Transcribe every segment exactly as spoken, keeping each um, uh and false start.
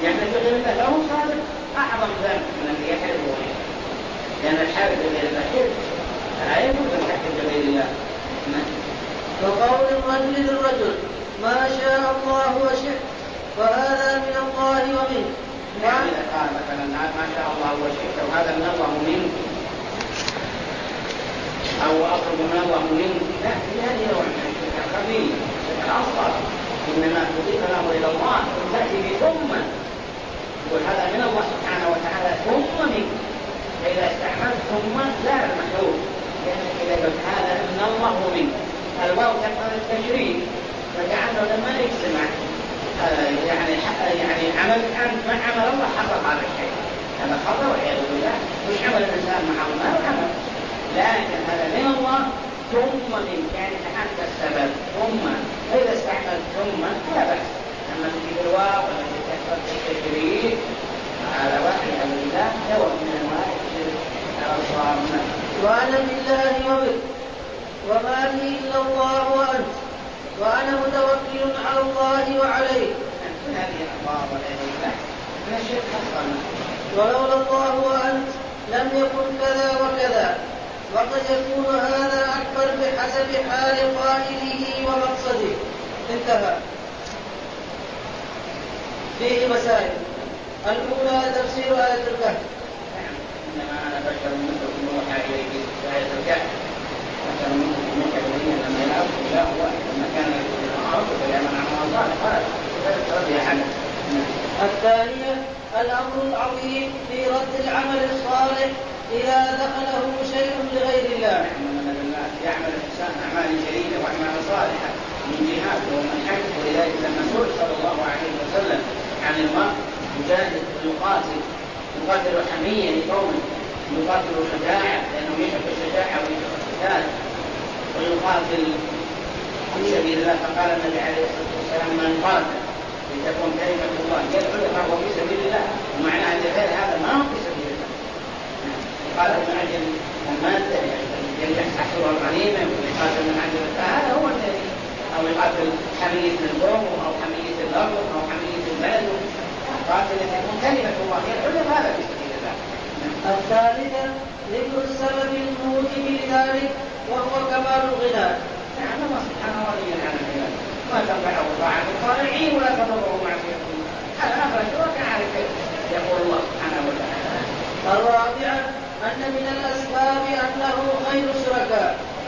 يحلف بغير الله له صادق أعظم ذنب من الذي يحلف بغيره، لأن الحلف بغير الله شرك، فلا يجوز الحلف بغير الله. وقول الرجل للرجل ما شاء الله وشئت وهذا من الله ومنه. يعني إذا قال مثلا ما شاء الله وشئت وهذا من الله ومنه، أو أطلب من الله منه، لا، هذه نوع من الشرك الخفي الأصغر، إنما تضيف الأمر إلى الله وتأتي بثم، يقول هذا من الله سبحانه وتعالى ثم منه، فإذا استعملت ثم لا المحذوف، لأنك إذا قلت هذا من الله ومنه الواو تقتضي التشريك، فكأنه لما يجتمع يعني يعني عمل أنت مع عمل الله حصل هذا الشيء، هذا خطأ والعياذ بالله. مش عمل الإنسان مع الله وعمل، لكن هذا من الله ثم من يعني أنت السبب ثم، فإذا استعملت ثم لا بأس. أما تجيب الواو والتي تقتضي التشريك على واحد أمر الله نوع من أنواع الشرك الأصغر. وأنا بالله وبك وما لي إلا الله وأنت وأنا متوكل على الله وعليه. من هذه الأخبار والعياذ بالله من الشرك أصغر. ولولا الله وأنت لم يكن كذا وكذا، وقد يكون هذا أكبر بحسب حال قائله ومقصده. انتهى. فيه مسائل. الأولى تفسير آية الكهف. إنما أنا بشر مثلكم يوحى إليه آية الكهف، بشر مثلكم يوحى إليه لما يلعب إله واحد لما كان يقول الأرض فليعمل عمل صالح قال رضي عنه. الثانية الأمر العظيم في رد العمل الصالح إذا دخله شيء لغير الله. يعمل الإنسان أعمال جليلة وأعمال صالحة من جهات ومن حيث، ولذلك لما سئل صلى الله عليه وسلم عن المرء يجاهد ويقاتل، يقاتل حمية لقومه، يقاتل شجاعة لأنه يحب الشجاعة ويحب القتال، ويقاتل في سبيل الله، فقال النبي عليه الصلاة والسلام من قاتل لتكون كلمة الله يدعو فهو في سبيل الله، ومعنى أن غير هذا ما هو في سبيل الله. قال من أجل المادة يعني يحصل الغنيمة ويقاتل من أجل هذا هو الذي، أو يقاتل حمية القوم أو حمية الأرض أو حمية البلد، قاتل لتكون كلمة الله يدعو هذا في سبيل الله. الثالثة ذكر السبب الموجب لذلك وهو كمال الغنى. نعم الله سبحانه وتعالى على العباد ما تنفعه طاعة الطائعين ولا تضره معصية الله، هذا أخرج وكعارف يقول الله سبحانه وتعالى. الرابعة أن من الأسباب أنه خير الشركاء،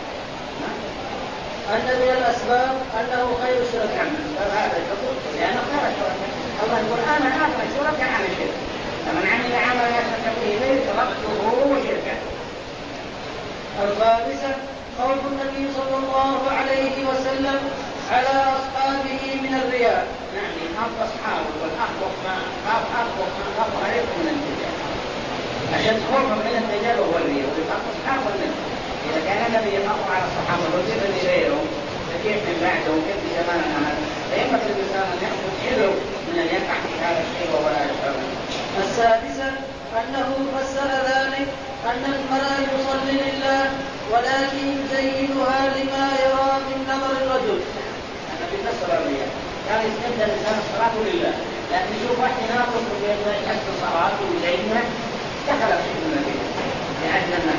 أن من الأسباب أنه خير الشركاء. هذا يقول لأنه خير الشركاء، الله يقول أنا أخرج الشركاء عن الشرك، فمن عمل عملا يشرك به غيري تركته وشركه. الخامسة خوف النبي صلى الله عليه وسلم على أصحابه من الرياء. يعني خاف أصحابه والأخوف ما خاف أخوف ما خاف عليكم من الرياء، عشان خوفهم من الرجال وهو الرياء، ويخاف أصحابه النبي. إذا كان النبي يخاف على الصحابة ويجب لغيره فكيف من بعده وكيف في زماننا هذا؟ فينبغي الإنسان أن يأخذ حذره من أن يقع في هذا الشيء ولا يشعر. السادسة أنه فسر ذلك أن المرأة يصلي لله ولكن يزينها لما يرى من نظر الرجل. أنا في فسر الرياء كان يستبدل الإنسان الصلاة لله، لكن يشوف واحد ناقص ويحسن صلاته ويزينها دخل في النبي لأجل الناس.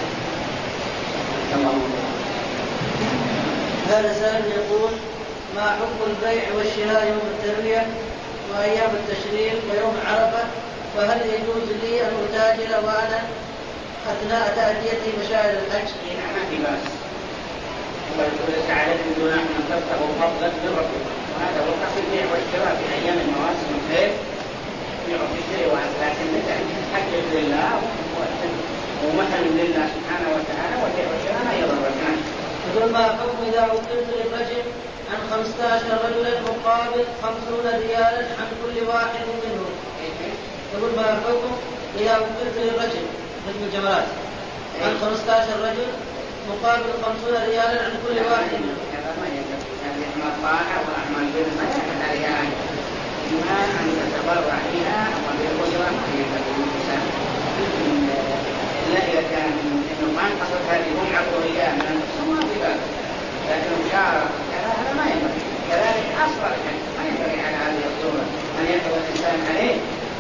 هذا سائل يقول ما حكم البيع والشراء يوم التروية وأيام التشريق ويوم عرفة، فهل يجوز لي أن أتاجر وأنا أثناء تأديتي مشاعر الحج؟ ما في بأس، وليس عليكم جناح أن تبتغوا فضلا من ربكم، وهذا هو الأصل البيع والشراء في أيام المواسم الخير يعرف يشتري وأنت، لكن مثل حج لله ومثل لله سبحانه وتعالى والبيع والشراء ما يضرنا. يقول ما حكم إذا وكلت للرجل عن خمسة عشر رجلا مقابل خمسون ريالا عن كل واحد منهم؟ يقول ما حكم إذا وكلت للرجل مثل الجمرات عن خمسة عشر رجل مقابل خمسون ريالا عن كل واحد منهم؟ هذا ما يجب، يعني أعمال طاعة وأعمال بر ما يجب عليها إما أن تتبرع فيها أو بالقدرة أن يكون الإنسان، إلا إذا كان إنه ما انقصد هذه جمعة ورياء من النفس ما في ذلك، لكن مشاركة هذا ما ينبغي. كذلك أصغر الحج ما ينبغي على هذه الصورة أن يأخذ الإنسان عليه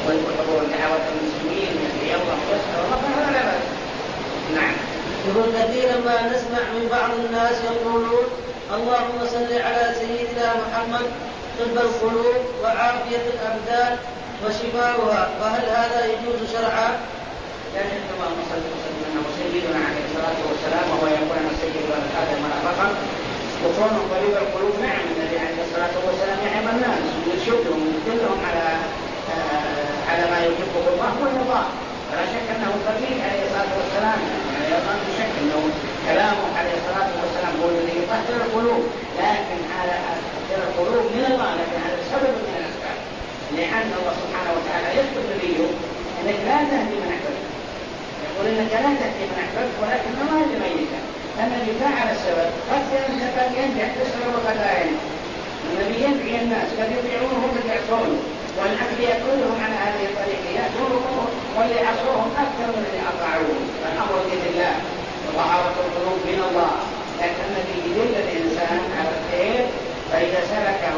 وحضور دعوة المسلمين في الله ويسأل الله فهذا لا بأس. نعم. يقول كثيرا ما نسمع من بعض الناس يقولون اللهم صل على سيدنا محمد طب القلوب وعافية الأبدان وشفاؤها، فهل هذا يجوز شرعا؟ لكن اللهم صل وسلم انه سيدنا عليه الصلاه والسلام وهو يكون السيد ولد ادم ولا فخر وكون قريب القلوب. نعم النبي عليه الصلاه والسلام يعظ الناس ويرشدهم ويدلهم على آه على ما يحبه الله ويرضاه، ولا شك انه قريب عليه الصلاه والسلام. يعني لا شك انه كلامه عليه الصلاه والسلام هو الذي يطهر القلوب، لكن على تطهير القلوب من الله، لكن هذا سبب من الاسباب، لان الله سبحانه وتعالى يكتب نبيه انك لا تهدي من احببت، يقول انك لا تهدي من احببت ولكن ما يهدي من يشاء، لان الدفاع على السبب قد ينجح السبب وقد لا ينجح. النبي يدعي الناس قد يطيعونه وقد يعصونه، والانبياء كلهم على هذه الطريقه ياتونهم واللي عصوهم اكثر من اللي اطاعوهم. فالامر بيد الله وطهاره القلوب من الله، لكن الذي يدل الانسان على الخير فاذا سلكه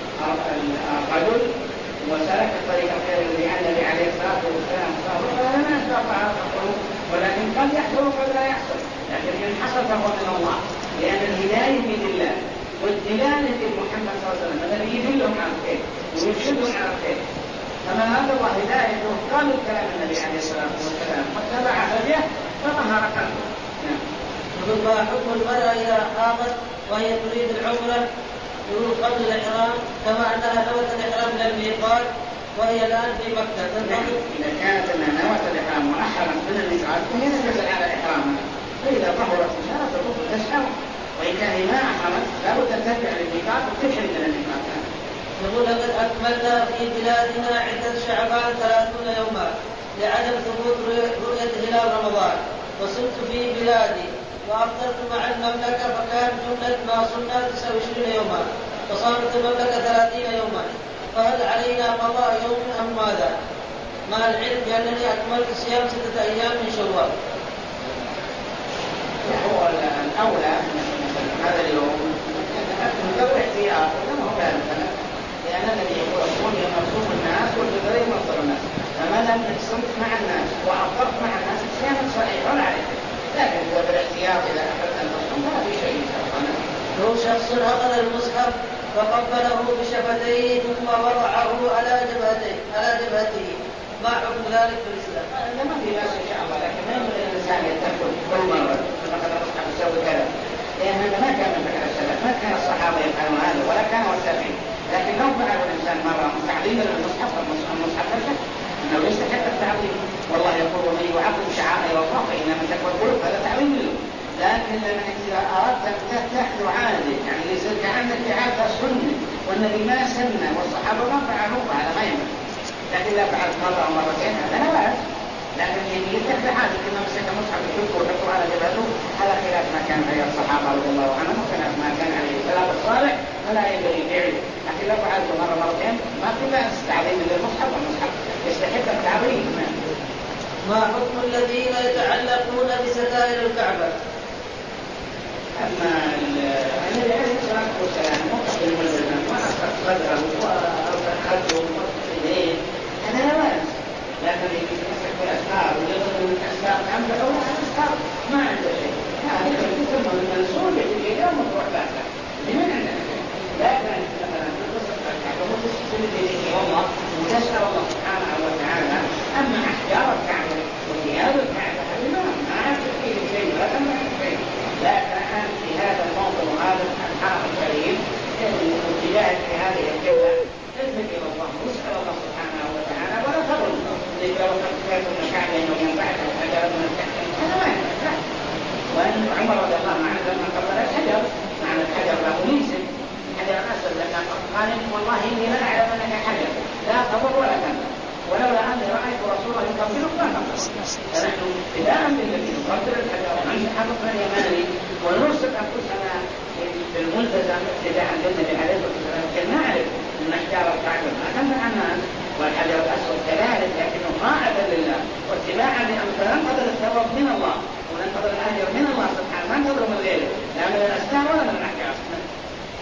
الرجل وسلك الطريق الخير الذي النبي عليه الصلاه والسلام صار فلا ما استطاع القلوب، ولكن قد يحصل وقد لا يحصل، لكن ان حصل فهو من الله، لان الهدايه بيد الله والدلاله محمد صلى الله عليه وسلم الذي يدلهم على الخير ويرشدهم على الخير. فمن هذا الله هدايته قالوا كلام النبي عليه الصلاه والسلام واتبع هديه فظهر قلبه. يقول ما حكم المرأة إذا قامت وهي تريد العمرة يقول قبل الإحرام كما أنها نوت الإحرام إلى الميقات وهي الآن في مكة؟ إذا كانت أنها نوت الإحرام وأحرمت من الميقات فهي تنزل على إحرامها، فإذا طهرت لا تطوف تسعى، وإن كان ما أحرمت لابد أن ترجع للميقات وتحرم من الميقات. يقول لقد أكملنا في بلادنا عدة شعبان ثلاثون يوما لعدم ثبوت رؤية هلال رمضان، وصرت في بلادي وأفطرت مع المملكة فكان جملة ما صمنا تسعة وعشرين يوما وصامت المملكة ثلاثين يوما، فهل علينا قضاء يوم أم ماذا؟ مع العلم بأنني أكملت الصيام ستة أيام من شوال. هو الأولى هذا اليوم قبل احتياط لما هو كان، لأن الذي يقول الصوم يوم يصوم الناس والفطر يوم يفطر الناس، فما لم صمت مع الناس وأفطرت مع الناس صيام صحيح ولا عليه، لكن هو بالاحتياط إذا أحببت أن تصوم فما في شيء. لو شخص أخذ المصحف وقبله بشفتيه ثم وضعه على جبهته على جبهته ما حكم ذلك في الإسلام؟ هذا ما في بأس إن شاء الله، لكن ما ينبغي الإنسان يتأكد كل مرة أخذ المصحف يسوي كذا، لأن هذا ما كان من فعل السلف، ما كان الصحابة يفعلون هذا ولا كان التابعين، لكن لو فعل الإنسان مرة تعظيما للمصحف المصحف لا شك أنه يستحق التعظيم، والله يقول ومن يعظم شعائر الله فإنها من تقوى القلوب، هذا تعظيم له. لكن إذا أردت أن تأخذ عادة يعني يصير كأنك هذا سنة والنبي ما سنة والصحابة ما فعلوا هذا ما ينفع، لكن إذا فعلت مرة أو مرتين هذا لا بأس، لكن يجب تأخذ عادة كما مسك مصحف يحبه ويحطه على جبهته، هذا خلاف ما كان عليه الصحابة رضي الله عنهم وخلاف ما كان عليه السلف الصالح، فلا ينبغي فعله. لكن لو فعلته مرة مرتين ما في بأس تعظيم للمصحف، والمصحف يستحق التعظيم. ما حكم الذين يتعلقون بستائر الكعبة؟ أما النبي عليه الصلاة والسلام مقبل الملزمة وأصبح صدره وأخذه إليه هذا لا بأس، لكن يتمسك بالأسفار ويضرب من الأسفار أمر أو الأسفار ما عنده شيء، هذا يسمى المنسوب يجي يوم مطروح بأسه لمن عندنا شيء، لكن مثلا تتصل الكعبة وتسجد إليه والله وتسأل الله سبحانه وتعالى. أما أحجار الكعبة وثياب الكعبة هذه ما عاد فيه شيء ولا تمنع شيء، لكن أنت في هذا الموضوع وهذا الحرم الكريم اتجاه في هذه الجبهة تلفت إلى الله واسأل الله سبحانه وتعالى ولا تظن إذا لو تفكرت من الكعبة أنه ينفعك الحجر من التحكيم هذا ما ينفع. وأن عمر رضي الله عنه لما قبل الحجر معنى الحجر له ميزة حجر الأسد لما قال والله إني لا أعلم أنك حجر لا تضر ولا تنفع، ولولا أني رأيت رسول الله يقبلك ما قبل. فنحن ابتداء بالذي نقبل الحجر ونمسح الركن اليماني ونرسل أنفسنا بالملتزم ابتداء بالنبي عليه الصلاة والسلام، كان نعرف أن أحجار الكعبة ما تنفع عنها والحجر الأسود كذلك، لكنه طاعة لله واتباعا لأمثال ننتظر الثواب من الله وننتظر الأجر من الله سبحانه، ما ننتظر من غيره لا من الأسنان ولا من الأحجار.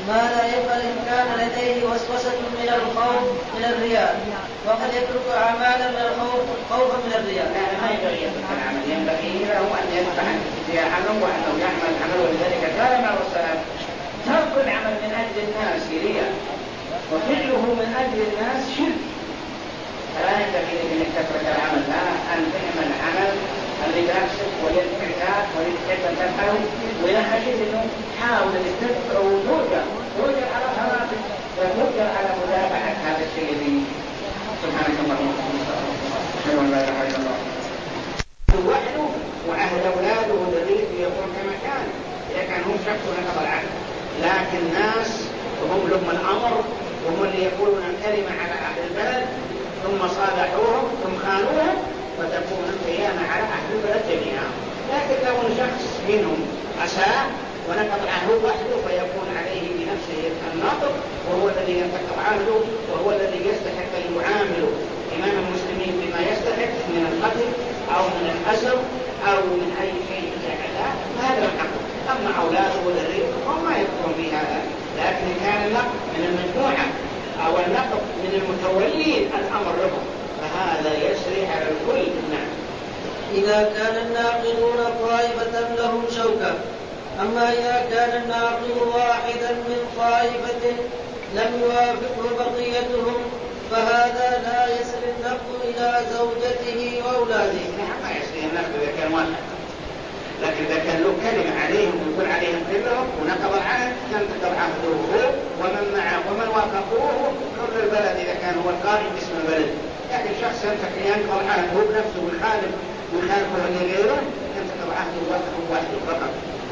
ما لا يفعل إن كان لديه وسوسة من الخوف من الرياء، وقد يترك أعمالا من الخوف خوفا من الرياء. لا ما ينبغي يترك العمل، ينبغي له أن يدفع اتجاهه وأنه يعمل العمل. ولذلك قال مع السلام ترك العمل من أجل الناس رياء وفعله من أجل الناس شرك. فلا ينبغي أنك تترك العمل، لا أن تعمل عمل اللي بنفسك وللإعتاد ولتحب أن تفعله، وإذا حكيت أنه حاول أن تدفع وتوجه توجه على صلاتك وتوجه على متابعة هذا الشيء الذي سبحانك اللهم وبحمدك أشهد أن لا إله إلا الله. وحده وعهد أولاده وذريته يكون كما كان إذا كان هم شخص نقض العهد، لكن ناس وهم لهم الأمر وهم اللي يقولون الكلمة على أهل البلد ثم صالحوهم ثم خانوهم وتكون القيامة على أهل البلد جميعا. لكن لو شخص منهم أساء ونقض عهده وحده فيكون عليه بنفسه الناطق، وهو الذي ينتقض عهده وهو الذي يستحق أن يعامل إمام المسلمين بما يستحق من القتل أو من الأسر أو من أي شيء كذا، هذا الحق. أما أولاده وذريته هم ما يدخلون في هذا، لكن كان النقض من المجموعة أو النقض من المتولين الأمر لهم فهذا يسري على الكل. نعم. إذا كان الناقضون طائفة لهم شوكة. أما إذا كان الناقض واحدا من طائفة لم يوافقه بقيتهم فهذا لا يسري النقض إلى زوجته وأولاده. نعم ما يسري النقض إذا كان واحد، لكن إذا كان له كلمة عليهم ويقول عليهم كلهم ونقض العهد ينتقض عهده هو ومن معه ومن وافقوه كل البلد إذا كان هو القائم باسم البلد. لكن شخص ينتقض العهد هو بنفسه ويخالف ويخالفه لغيره ينتقض عهده وحده فقط.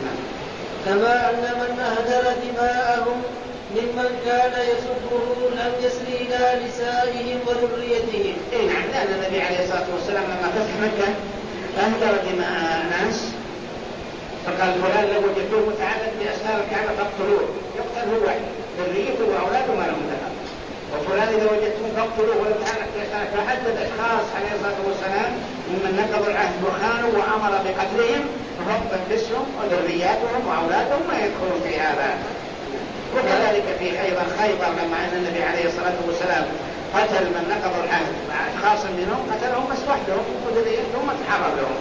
كما أن من أهدر دماءهم ممن كان يسبه لم يسري إلى نسائهم وذريتهم. إيه نعم، لأن النبي عليه الصلاة والسلام لما فتح مكة أهدر دماء ناس فقال فلان لو وجدتوه متعبد بأسنان الكعبة فاقتلوه، يقتل هو واحد ذريته وأولاده ما لهم دخل. وفلان إذا وجدتوه فاقتلوه ولو تعلق بأسنانك. فحدد أشخاص عليه الصلاة والسلام ممن نقض العهد وخانوا وأمر بقتلهم ربا باسمهم وذرياتهم وأولادهم ما يدخلون في هذا. وكذلك في أيضا خيبر لما أن النبي عليه الصلاة والسلام قتل من نقض العهد مع أشخاص منهم قتلهم بس وحدهم وذريتهم ما تحرر لهم.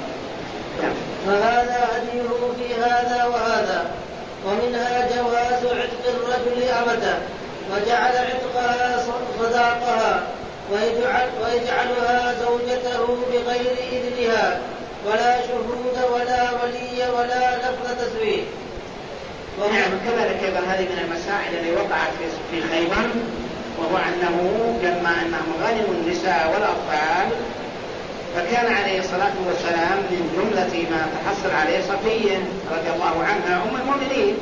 فهذا هديه في هذا وهذا. ومنها جواز عتق الرجل أمته وجعل عتقها صداقها ويجعل ويجعلها زوجته بغير إذنها ولا شهود ولا ولي ولا لفظ تزويج. نعم كذلك أيضا هذه من المسائل التي وقعت في خيبر، وهو أنه لما أنهم غنموا النساء والأطفال فكان عليه الصلاة والسلام من جملة ما تحصل عليه صفية رضي الله عنها أم المؤمنين،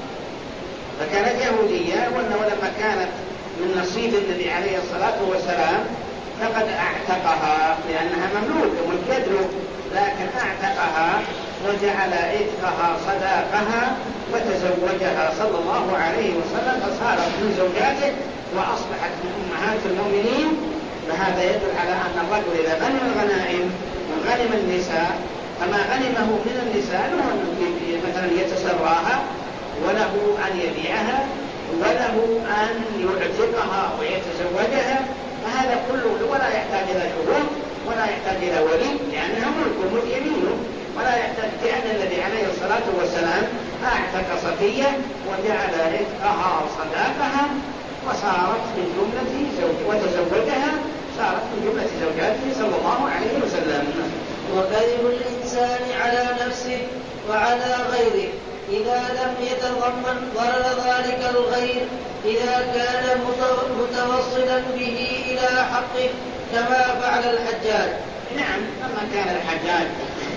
فكانت يهودية، وأنه لما كانت من نصيب النبي عليه الصلاة والسلام فقد اعتقها لأنها مملوكة ملكة له، لكن اعتقها وجعل عتقها صداقها وتزوجها صلى الله عليه وسلم فصارت من زوجاته وأصبحت من أمهات المؤمنين. فهذا يدل على أن الرجل إذا غنم الغنائم وغنم النساء فما غنمه من النساء له أن مثلا يتسراها وله أن يبيعها وله أن يعتقها ويتزوجها، فهذا كله ولا يحتاج إلى شهود ولا يحتاج إلى ولي لأنها ملك ملك يمينه، ولا يحتاج لأن النبي عليه الصلاة والسلام أعتق صفية وجعل عتقها صداقها وصارت من جملة زوج وتزوجها صارت من جملة زوجاته صلى الله عليه وسلم. وكذب الإنسان على نفسه وعلى غيره إذا لم يتضمن ضرر ذلك الغير إذا كان متوصلا به إلى حقه كما فعل الحجاج. نعم لما كان الحجاج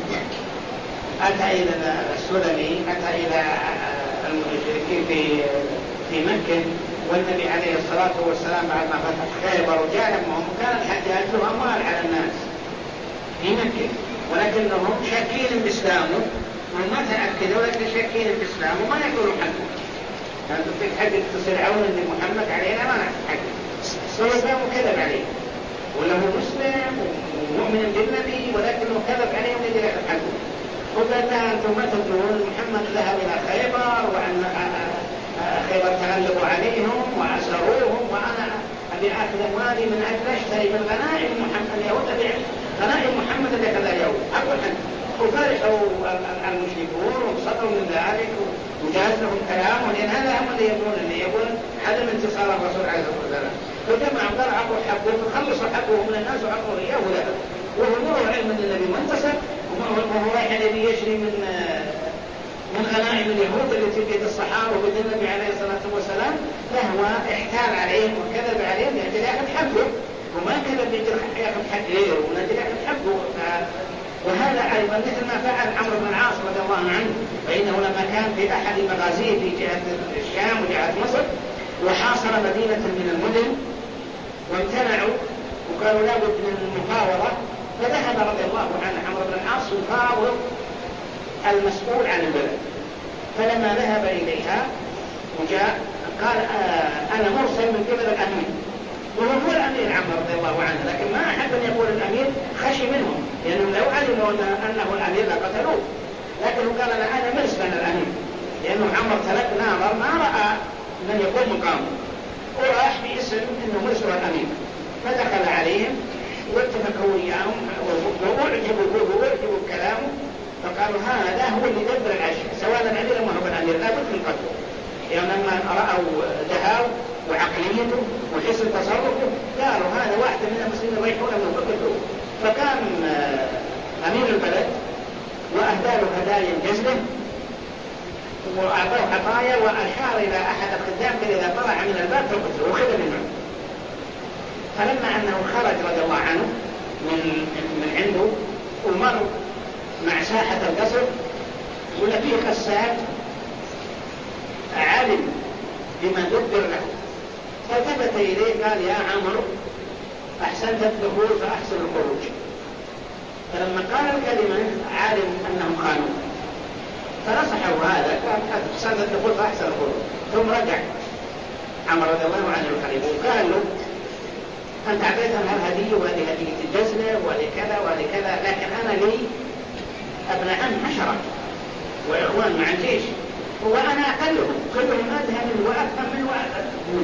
أتى إلى السلمي أتى إلى المشركين في في مكة والنبي عليه الصلاة والسلام بعد ما فتح خيبر وجاء لهم كان الحجاج له أموال على الناس في مكة ولكنهم شاكين بإسلامه وما تأكدوا لكن شاكين بإسلامه وما يقولوا حقه. كانت في حق تسرعون أن محمد علينا ما نحن حقه فالإسلام كذب عليه وله مسلم ومؤمن بالنبي ولكنه كذب عليهم الذي لا حقه. وقال لها أنتم ما تقولون محمد ذهب إلى خيبر وأن خيبر تغلبوا عليهم وأسروهم وأنا أبي آخذ أموالي من أجل أشتري من غنائم محمد اليهود أبيع غنائم محمد اللي كذا اليهود أقول أنت وفرحوا المشركون وانبسطوا من ذلك وجاز لهم كلام لأن هذا هم اللي يبون اللي يبون عدم انتصار الرسول عليه الصلاة والسلام فجمعوا ضرعوا حقهم خلصوا حقهم من الناس وعطوا إياه له وهو نور علم أن النبي منتصر وهو رايح الذي يشري من من غنائم اليهود التي بيد الصحابة وبيد النبي عليه الصلاة والسلام فهو احتال عليهم وكذب عليهم لأجل يأخذ حقه وما كذب لأجل يأخذ حق غيره ولأجل يأخذ حقه. وهذا أيضا مثل ما فعل عمرو بن العاص رضي الله عنه فإنه لما كان في أحد مغازيه في جهة الشام وجهة مصر وحاصر مدينة من المدن وامتنعوا وقالوا لابد من المفاوضة فذهب رضي الله عنه عمرو بن العاص يفاوض المسؤول عن البلد فلما ذهب إليها وجاء قال آه أنا مرسل من قبل الأمير وهو هو الأمير عمرو رضي الله عنه لكن ما أحب أن يقول الأمير خشي منهم لأنهم لو علموا أنه الأمير لقتلوه لكنه قال أنا أنا مرسل من الأمير لأنه عمرو تلك ناظر ما رأى من يقوم مقامه وراح باسم أنه مرسل الأمير فدخل عليهم واتفقوا وياهم وأعجبوا به وأعجبوا بكلامه فقالوا هذا هو اللي يدبر العشاء سواء الأمير ما هو الأمير لا بد من قتله يعني لما رأوا دهاو وعقليته وحسن تصرفه قالوا هذا واحد من المسلمين ريحوا له فقتلوه فكان أمير البلد وأهدى له هدايا جزلة وأعطوه عطايا وأشار إلى أحد الخدام قال إذا طلع من الباب فقتله وخذ منه. فلما أنه خرج رضي الله عنه من من عنده ومر مع ساحة القصر ولقيه خساد علم بما دبر له فالتفت إليه قال يا عمرو أحسنت الدخول فأحسن الخروج. فلما قال الكلمة عالم أنهم خانوا فنصحه هذا قال أحسنت الدخول فأحسن الخروج. ثم رجع عمرو رضي الله عنه الخليفة وقال له أنت أعطيتنا هذه وهذه هدية الجزلة وهذه كذا وهذه كذا لكن أنا لي ابن عم عشرة وإخوان مع الجيش وأنا أقلهم كلهم أدهى من وأفهم من وأفهم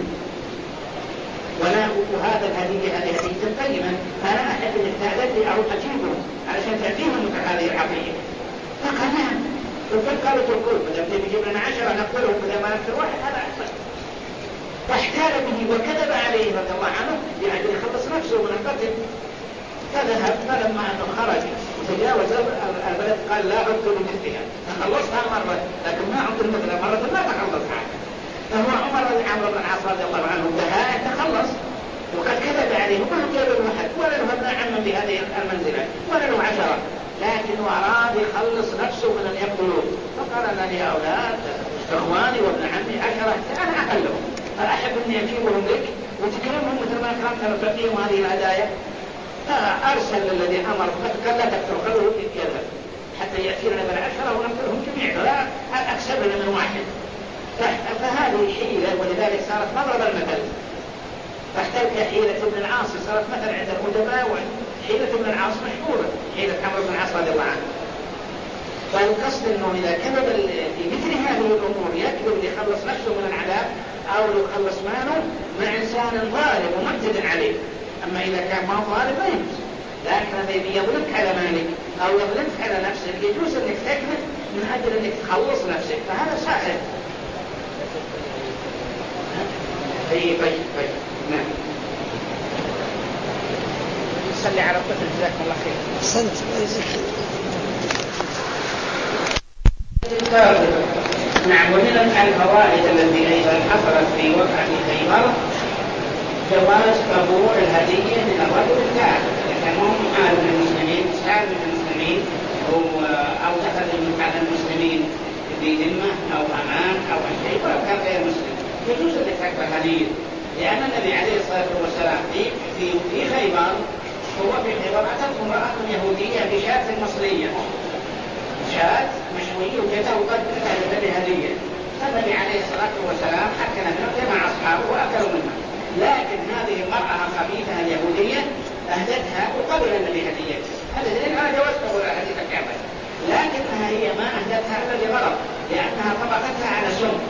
ولا وهذا الهدية هذه هدية طيبة فأنا أحب أن استعدت لي أروح أجيبهم علشان تعطيهم هذه العطية. فقال نعم وفقالوا تقول بدأ تجيب لنا عشرة نقتلهم بدأ ما نقتل واحد هذا أحسن. فاحتال به وكذب عليه رضي الله عنه لأجل يخلص نفسه من القتل. فذهب فلما أنه خرج وتجاوز البلد قال لا عدت لمثلها تخلصها مرة لكن ما عدت لمثلها مرة ما تخلصها. فهو عمر عمرو بن العاص رضي الله عنه دهاء تخلص وقد كذب عليه وما جاب له أحد ولا له ابن عم بهذه المنزلة ولا له عشرة لكن أراد يخلص نفسه من أن يقتلوه فقال أنا لي أولاد إخواني وابن عمي عشرة أنا أقلهم فأحب أني أجيبهم لك وتكرمهم مثل ما أكرمت وتعطيهم هذه الهدايا. فأرسل الذي أمر قال لا تقتل خلوه يذهب حتى يأتينا بالعشرة ونقتلهم جميعا لا أكسب من واحد. فهذه حيلة ولذلك صارت مضرب المثل فاحتلت حيلة ابن العاص صارت مثل عند الأدباء وحيلة ابن العاص مشهورة حيلة عمرو بن العاص رضي الله عنه. فالقصد أنه إذا كذب في مثل هذه الأمور يكذب ليخلص نفسه من العذاب أو ليخلص ماله مع إنسان ظالم ومعتد عليه. أما إذا كان ما ظالم ما يجوز لكن الذي يظلمك على مالك أو يظلمك على نفسك يجوز أنك تكذب من أجل أنك تخلص نفسك فهذا سائل. أي طيب طيب نعم صلي على الطفل جزاكم الله خير. أحسنت. نعم ومن الفوائد التي أيضا حصلت في وقعة خيبر جواز قبول الهدية من الرجل الكافر إذا كان هم عالم من المسلمين سالم من المسلمين أو دخل على المسلمين بذمة أو أمان أو شيء وكان غير مسلم يجوز أن تقبل هدية لأن النبي عليه الصلاة والسلام في في خيبر هو في خيبر أتته امرأة يهودية بشاة مصرية شاة مشوية وجدها وقدمتها للنبي هدية فالنبي عليه الصلاة والسلام حكم منه مع أصحابه وأكلوا منها لكن هذه المرأة الخبيثة اليهودية أهدتها وقبل النبي هديتها هذا دليل على جواز قبول الهدية الكاملة لكنها هي ما أهدتها إلا لغرض لأنها طبقتها على سم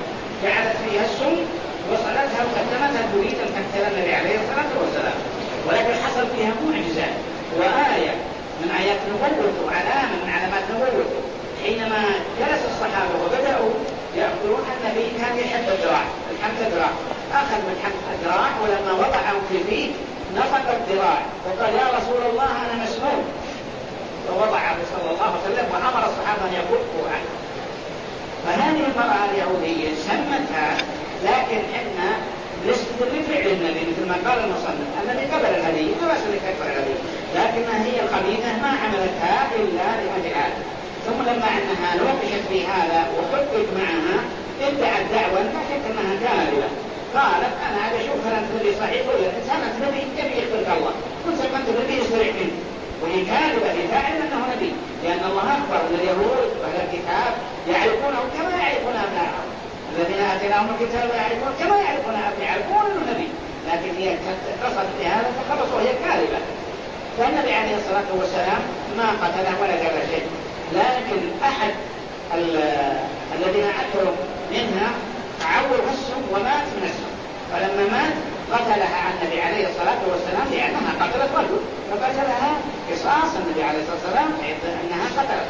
جعلت فيها السم وصلتها وقدمتها تريد أن تقتل النبي عليه الصلاة والسلام، ولكن حصل فيها معجزة وآية من آيات نبوته وعلامة من علامات نبوته. حينما جلس الصحابة وبدأوا يأكلون النبي كان يحب الذراع، الحمد الذراع، أخذ من حمد الذراع ولما وضعه في فيه نفق الذراع وقال يا رسول الله أنا مسموم، فوضعه صلى الله عليه وسلم وأمر الصحابة أن يفكوا عنه. فهذه المرأة اليهودية سمتها، لكن إحنا لست بفعل النبي مثل ما قال المصنف النبي قبل الهدية ما بس اللي كفر الهدية، لكنها هي الخبيثة ما عملتها إلا لأجل هذا. ثم لما أنها نوقشت في هذا وحقق معها ادعت دعوة ما شك أنها كاذبة، قالت أنا هذا شوف هل أنت نبي صحيح ولا إنسان أنت نبي يبي يخبرك الله، كنت أنت نبي يسرع منه، وهي كاذبة في فاعل أنه نبي، لأن الله أخبر أن اليهود وأهل الكتاب يعرفونه كما يعرفون أبناءهم، الذين آتيناهم الكتاب يعرفون كما يعرفون أبناءهم، يعرفون أنه نبي، لكن هي اتصلت بهذا فخلص وهي كاذبة. فالنبي عليه الصلاة والسلام ما قتله ولا قال شيء، لكن أحد الذين أكلوا منها عورها السم ومات من السم، فلما مات قتلها النبي عليه الصلاة والسلام لأنها قتلت رجل، فقتلها قصاص النبي عليه الصلاة والسلام حيث أنها قتلت.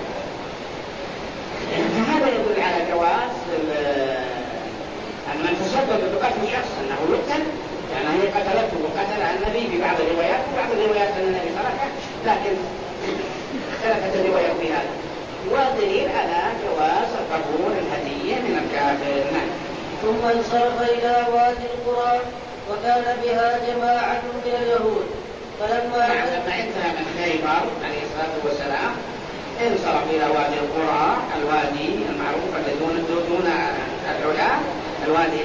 هذا يدل على جواز أن من تسبب بقتل شخص أنه يقتل، يعني هي قتلته وقتلها النبي في بعض الروايات، بعض الروايات أن النبي تركه، لكن اختلفت الرواية في هذا، ودليل على جواز قبول الهدية من الكافر. ثم انصرف إلى وادي القرى وكان بها جماعة من اليهود، فلما لما انتهى من خيبر عليه الصلاة والسلام انصرف إلى وادي القرى، الوادي المعروف الذي دون العلا، الوادي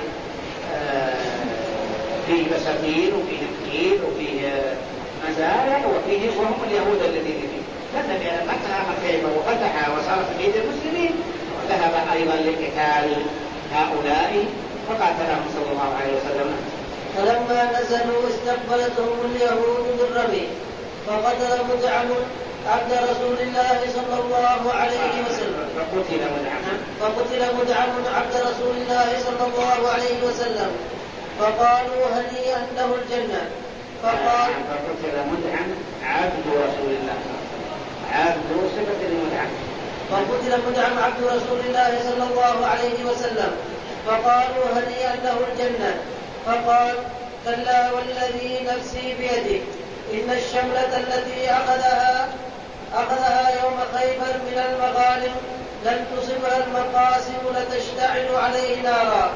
فيه بساتين وفيه نخيل وفيه مزارع وفيه وهم اليهود الذين فيه. فالنبي لما انتهى من خيبر وفتح وصارت في يد المسلمين ذهب أيضا لقتال هؤلاء فقاتلهم صلى الله عليه وسلم. فلما نزلوا استقبلتهم اليهود بالرمي فقتل مدعم عبد رسول الله صلى الله عليه وسلم فقتل مدعم فقتل مدعم عبد رسول الله صلى الله عليه وسلم فقالوا هنيئا له الجنة. فقال فقتل مدعم عبد رسول الله، عبد صفة لمدعم، فقتل مدعم عبد رسول الله صلى الله عليه وسلم فقالوا هنيئا له الجنة. فقال كلا والذي نفسي بيده إن الشملة التي أخذها أخذها يوم خيبر من المغانم لن تصبها المقاسم لتشتعل عليه نارا.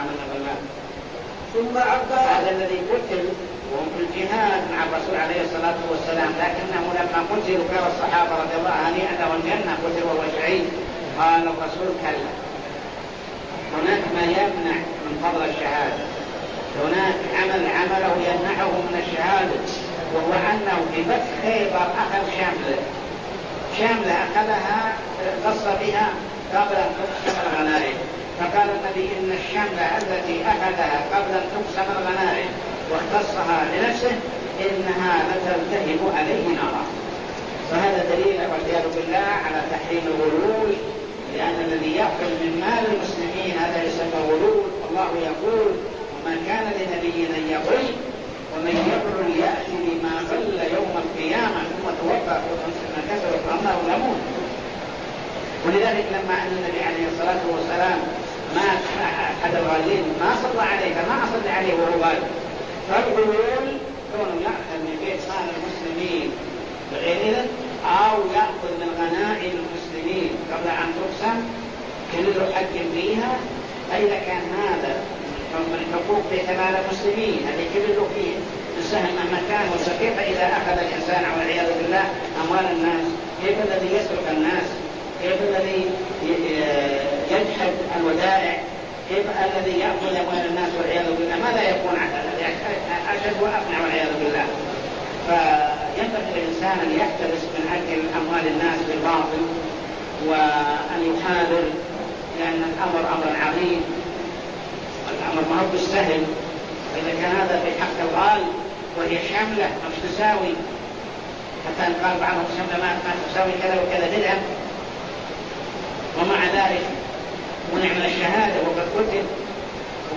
ثم عبر هذا الذي قتل وهم في الجهاد مع الرسول عليه الصلاة والسلام، لكنه لما قتل قال الصحابة رضي الله عنهم له الجنة، قتل وهو شهيد. قال الرسول كلا، هناك ما يمنع من فضل الشهادة، هناك عمل عمله يمنعه من الشهادة، وهو أنه في فتح خيبر أخذ شاملة شاملة أخذها قص بها قبل أن تقسم الغنائم، فقال النبي إن الشاملة التي أخذها قبل أن تقسم الغنائم واختصها لنفسه إنها لتلتهب عليه نارا. فهذا دليل والعياذ بالله على تحريم الغلول، لأن الذي يأكل من مال المسلمين هذا يسمى غلول. الله يقول وما كان لنبي أن يغل ومن يغل يأتي بما غل يوم القيامة ثم توفى ما كسب فأنه يموت. ولذلك لما أن النبي عليه الصلاة والسلام مات أحد الغالين ما صلى عليه فما أصلى عليه وهو غالي، فالغلول كونه يأخذ من بيت مال المسلمين بغير إذن أو يأخذ من غنائم المسلمين قبل أن تقسم كل حق فيها، فإذا كان هذا من حقوق بيت مال المسلمين هذا كله فيه السهم مهما كان، وكيف إذا أخذ الإنسان والعياذ بالله أموال الناس، كيف الذي يسرق الناس، كيف الذي يجحد الودائع، كيف الذي يأخذ أموال الناس والعياذ بالله، ماذا يكون أشد وأقنع والعياذ بالله. فينبغي الإنسان أن يحترس من أكل أموال الناس بالباطل وأن يحاذر، لأن الأمر أمر عظيم والأمر ما هو بالسهل. فإذا كان هذا في حق الغال وهي شاملة مش تساوي، حتى أن قال بعضهم شاملة ما تساوي كذا وكذا درهم، ومع ذلك منع من الشهادة وقد قتل،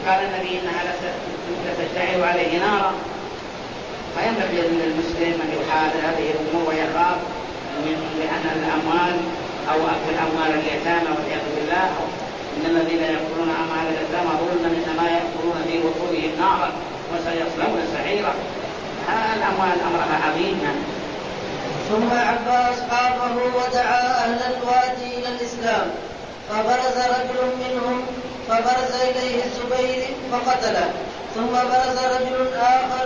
قال النبي إنها لتشتعل عليه نارا. فينبغي للمسلم أن يحاذر هذه الأمور ويخاف من لأن الأموال أو أكل أموال اليتامى والعياذ بالله إن الذين يأكلون أموال اليتامى ظلما إنما يأكلون في بطونهم نارا وسيصلون سعيرا. هذه الأموال أمرها عظيم. ثم عبى أصحابه ودعا أهل الوادي إلى الإسلام فبرز رجل منهم فبرز إليه الزبير فقتله. ثم برز رجل آخر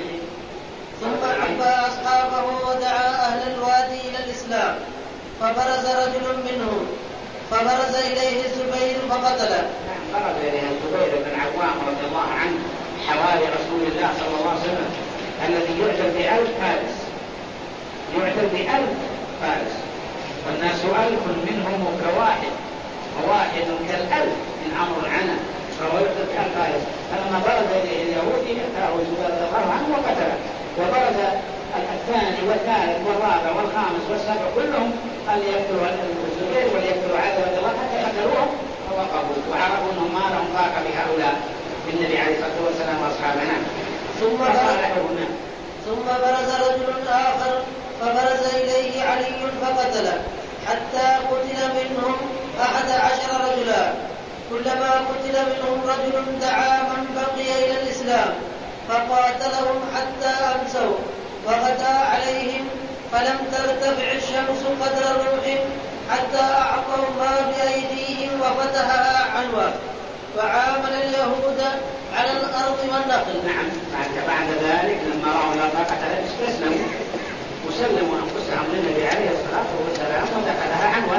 ثم عبى أصحابه ودعا أهل الوادي إلى الإسلام فبرز رجل منهم فبرز إليه الزبير فقتله. برز إليه الزبير بن عوام رضي الله عنه حواري رسول الله صلى الله عليه وسلم الذي يعجب بألف فارس يعجب بألف فارس والناس ألف منهم كواحد وواحد كالألف من عمرو العنى فهو يعجب بألف فارس. فلما برز إليه اليهودي أتاه الزبير رضي الله عنه وقتله. وبرز الثاني والثالث والرابع والخامس والسابع كلهم قال ليقتلوا الزبير وليقتلوا علي رضي الله حتى قتلوهم فوقفوا وعرفوا انهم ما لهم طاقه بهؤلاء بالنبي عليه الصلاه والسلام واصحابنا. ثم برز ثم برز رجل اخر فبرز اليه علي فقتله حتى قتل منهم احد عشر رجلا. كلما قتل منهم رجل دعا من بقي الى الاسلام فقاتلهم حتى أمسوا وغدا عليهم فلم ترتفع الشمس قدر الرمح حتى أعطوا ما بأيديهم وفتحها عنوة وعامل اليهود على الأرض والنخل. نعم. بعد ذلك لما رأوا لا طاقة لهم استسلموا وسلموا أنفسهم للنبي عليه الصلاة والسلام ودخلها عنوة.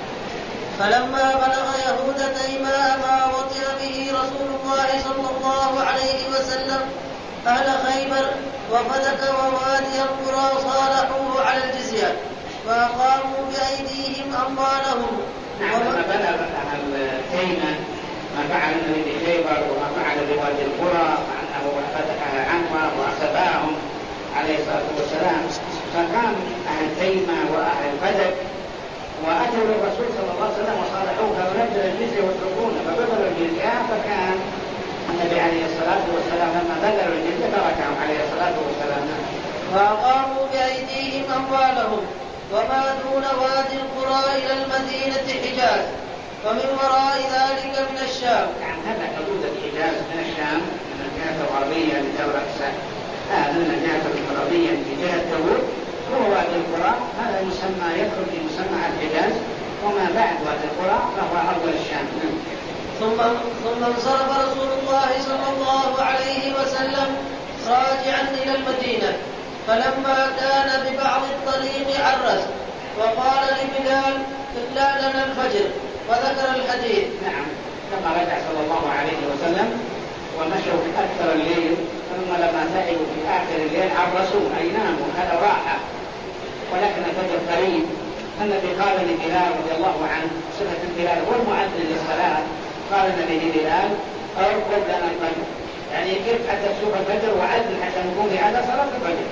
فلما بلغ يهود تيماء ما وطئ به رسول الله صلى الله عليه وسلم أهل خيبر وفتك ووادي القرى صالحوه على الجزية وأقاموا بأيديهم أموالهم. نعم. لما بلغ أهل تيماء ما فعل النبي بخيبر وما فعل بوادي القرى أنه فتحها عنوة وأخذاهم عليه الصلاة والسلام فقام أهل تيماء وأهل الفتك وأتوا للرسول صلى الله عليه وسلم وصالحوه فنزل الجزية واتركونا فبذلوا الجزية فكان النبي عليه الصلاة والسلام لما بذلوا الجزية تركهم عليه الصلاة والسلام. وأقاموا بأيديهم أموالهم وما دون وادي القرى إلى المدينة حجاز ومن وراء ذلك من الشام. يعني هذا حدود الحجاز من الشام من الجهة الغربية لدولة هذا من الجهة الغربية لجهة داوود هو وادي القرى. هذا يسمى يدخل في مسمى الحجاز وما بعد وادي القرى فهو أرض الشام. ثم ثم انصرف رسول الله صلى الله عليه وسلم راجعا إلى المدينة فلما كان ببعض الطريق عرس وقال لبلال اطلع لنا الفجر وذكر الحديث. نعم. لما رجع صلى الله عليه وسلم ومشوا في أكثر الليل ثم لما تعبوا في آخر الليل عرسوا أي ناموا هذا راحة ولكن الفجر قريب. النبي قال لبلال رضي الله عنه صفة بلال هو المؤذن للصلاة قال النبي لبلال ارقب لنا الفجر يعني كيف حتى تشوف الفجر وعدل حتى نقوم بهذا صلاة الفجر.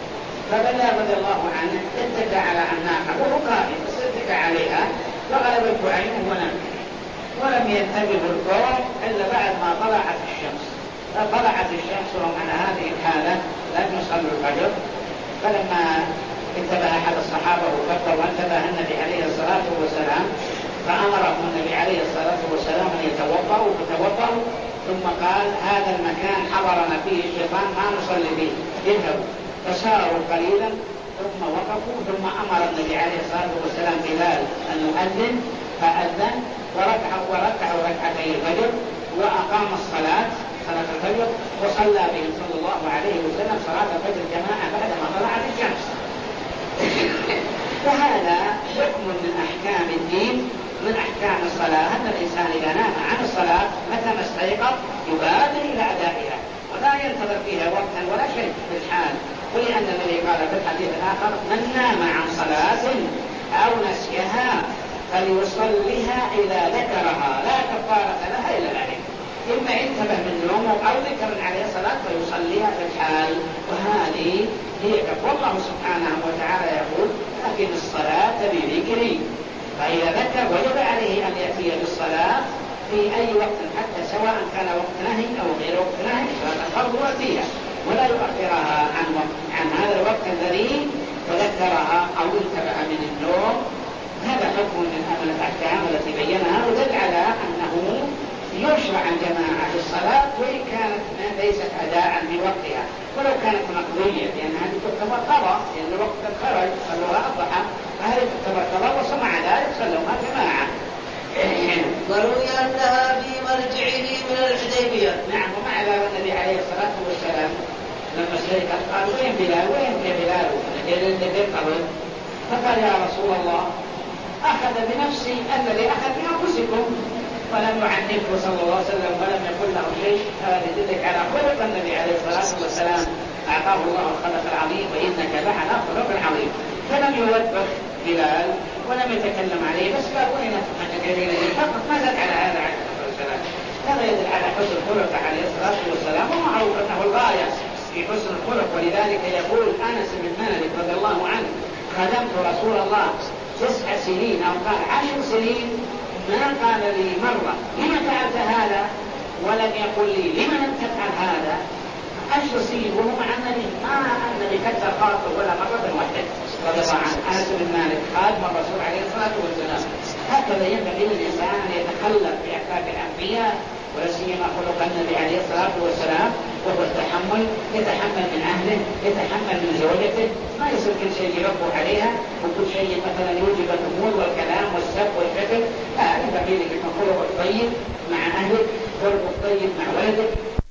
فبلال رضي الله عنه اتكى على عناقه وهو قائم بس اتكى عليها فغلبته عينه ونام ولم ينتبه القوم إلا بعد ما طلعت الشمس. فطلعت الشمس وهم على هذه الحالة لم يصلوا الفجر. فلما انتبه أحد الصحابة وفكر وانتبه النبي عليه الصلاة والسلام فأمرهم النبي عليه الصلاة والسلام أن يتوضأوا فتوضأوا ثم قال هذا المكان حضرنا فيه الشيطان ما نصلي فيه اذهبوا. فساروا قليلا ثم وقفوا ثم أمر النبي عليه الصلاة والسلام بلال أن يؤذن فأذن وركعوا وركعوا ركعتي الفجر وأقام الصلاة صلاة الفجر وصلى بهم صلى الله عليه وسلم صلاة الفجر جماعة بعدما طلعت الشمس. فهذا حكم من أحكام الدين من أحكام الصلاة أن الإنسان إذا نام عن الصلاة متى ما استيقظ يبادر إلى أدائها ولا ينتظر فيها وقتا ولا شيء في الحال. ولأن الذي قال في الحديث الآخر من نام عن صلاة أو نسيها فليصليها إذا ذكرها لا كفارة لها إلا ذلك. إما انتبه من نومه أو ذكر عليه صلاة فيصليها في الحال. وهذه هي كفر. الله سبحانه وتعالى يقول أقم الصلاة بذكري فإذا ذكر وجب عليه أن يأتي بالصلاة في أي وقت حتى سواء كان وقت نهي أو غير وقت نهي صلاة الفرض وقتها ولا يؤخرها عن وقت عن هذا الوقت الذي تذكرها أو انتبه من النوم. هذا حكم من أمل الأحكام التي بينها ودل على أنه يشرع الجماعة في الصلاة وإن كانت ليست أداء من وقتها ولو كانت مقضية لأن هذه تعتبر قضاء لأن الوقت قد خرج صلوها الضحى فهذه تعتبر قضاء ومع ذلك صلوها جماعة. وروي أنها في مرجعه من الحديبية. نعم. ومع ذلك النبي عليه الصلاة والسلام لما سئل قال وين بلال وين بلال الذي قبل فقال يا رسول الله أخذ بنفسي الذي أخذ بأنفسكم ولم يعنفه صلى الله عليه وسلم ولم يقل له شيء. هذا يدلك على خلق النبي عليه الصلاة والسلام أعطاه الله الخلق العظيم وإنك لعلى خلق عظيم. فلم يوبخ بلال ولم يتكلم عليه بس قال وين تكلمين فقط ما زاد على هذا عليه الصلاة والسلام. هذا يدل على حسن خلق عليه الصلاة والسلام ومعروف أنه الغاية في حسن الخلق. ولذلك يقول أنس بن مالك رضي الله عنه خدمت رسول الله تسع سنين أو قال عشر سنين ما قال لي مرة لما فعلت هذا ولم يقل لي لما لم تفعل هذا. عشر سنين وهو مع النبي ما النبي كثر خاطر ولا مرة واحدة رضي الله عنه. أنس بن مالك خادم الرسول عليه الصلاة والسلام. هكذا ينبغي للإنسان أن يتخلق بأخلاق الأنبياء ولا سيما خلق النبي عليه الصلاة والسلام وهو التحمل. يتحمل من أهله يتحمل من زوجته ما يصير كل شيء يربو عليها وكل شيء مثلا يوجب الأمور والكلام والسب والشكل. لا ينبغي لك أن خلق الطيب مع أهلك خلق الطيب مع ولدك.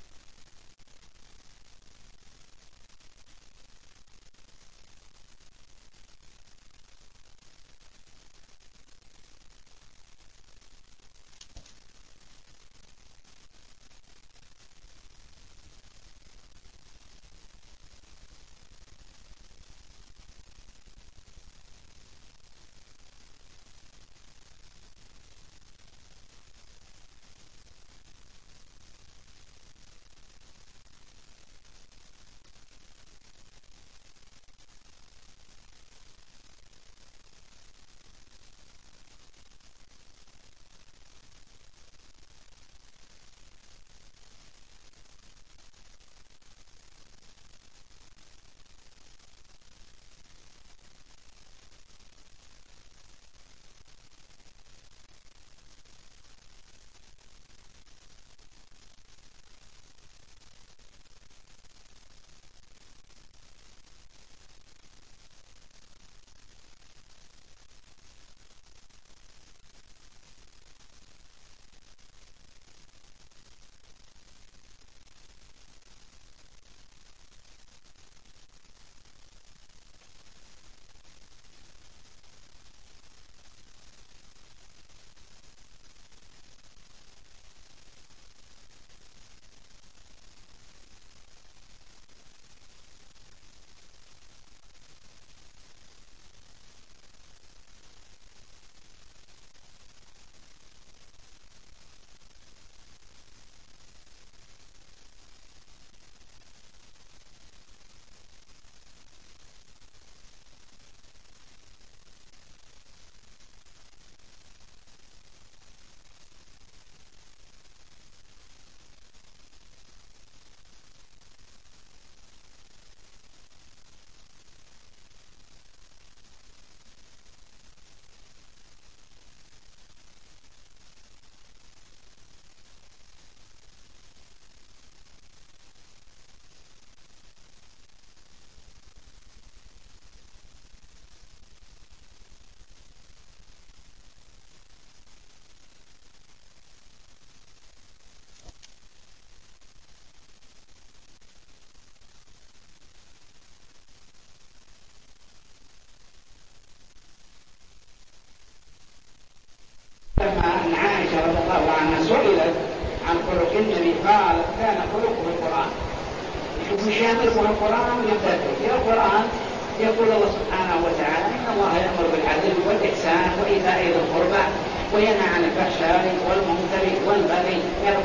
لما أن عائشة رضي الله عنها سئلت عن خلق النبي قالت كان خلقه القرآن. شوف شامل القرآن يمتد في القرآن يقول الله سبحانه وتعالى إن الله يأمر بالعدل والإحسان وإيتاء ذي القربى وينهى عن الفحشاء والمنكر والبغي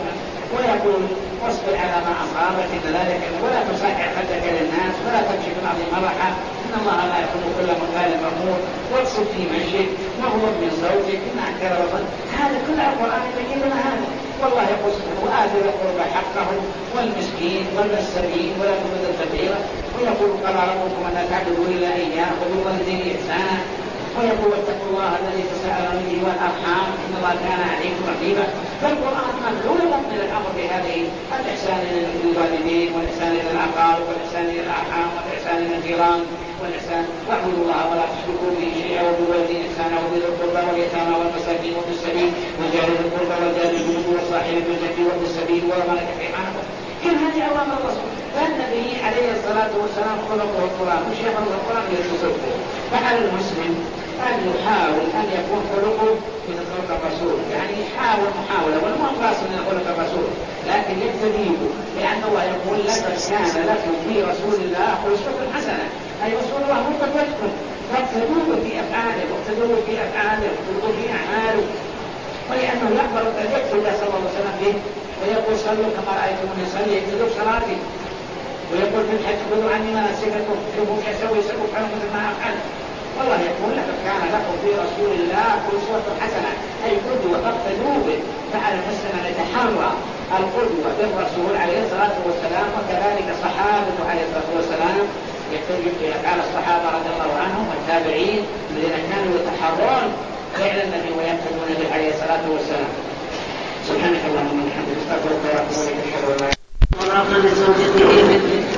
ويقول واصبر على ما أصابك إن ذلك ولا تصحح خدك للناس ولا تمشي في الأرض مرحا إن الله لا يحب كل مختال فخور واقصد في مشيك واغضض من صوتك إن أنكر الظن. هذا كل القرآن يبين لنا هذا. والله يقول وآتِ ذي القربى حقه والمسكين والسبيل ولا تبذل تبذيرا. ويقول قال ربكم أن لا تعبدوا إلا إياه وبالوالدين إحسانا. ويقول واتقوا الله الذي تساءلون به والأرحام إن الله كان عليكم رقيبا. فالقرآن مدلول من الأمر بهذه الإحسان للوالدين والإحسان إلى الأقارب والإحسان إلى الأرحام والإحسان إلى الجيران والإحسان واعبدوا الله ولا تشركوا به شيئا وبالوالدين إحسانا وبذي القربى واليتامى والمساكين وابن السبيل وجار ذي القربى وجار الجنوب وصاحب بالجد وابن السبيل وما ملكت أيمانكم. كل هذه أوامر الرسول. فالنبي عليه الصلاة والسلام خلقه القرآن مش يحفظ القرآن يتصفه. فعلى المسلم أن يحاول أن يكون خلقه من خلق الرسول، يعني يحاول محاولة ولا قاصد من خلق الرسول، لكن يقتديه لأن الله يقول لقد كان لكم في رسول الله أسوة حسنة. أي رسول الله هو قدوتكم فاقتدوه في أفعاله واقتدوه في أفعاله واقتدوه في أعماله. ولأنه يقبل قد يقتل صلى الله عليه وسلم به ويقول صلوا كما رأيتموني أصلي اقتدوا بصلاتي. ويقول في الحج خذوا عني مناسككم شوفوا كيف أسوي سووا افعلوا مثل ما أفعل. والله يقول لقد كان لكم في رسول الله أسوة حسنة أي قدوة فاقتدوا به. فعلى المسلم أن يتحرى القدوة بالرسول عليه الصلاة والسلام وكذلك صحابته عليه الصلاة والسلام يقتدي بأفعال الصحابة رضي الله عنهم والتابعين الذين كانوا يتحرون فعل النبي ويقتدون به عليه الصلاة والسلام. سبحانك اللهم وبحمدك استغفرك واتوب اليك اشهد ان لا اله الا انت.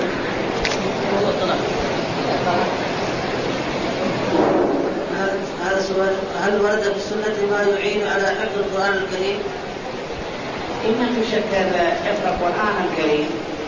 هذا سؤال: هل ورد في السنة ما يعين على حفظ القرآن الكريم؟ إما في شك حفظ القرآن الكريم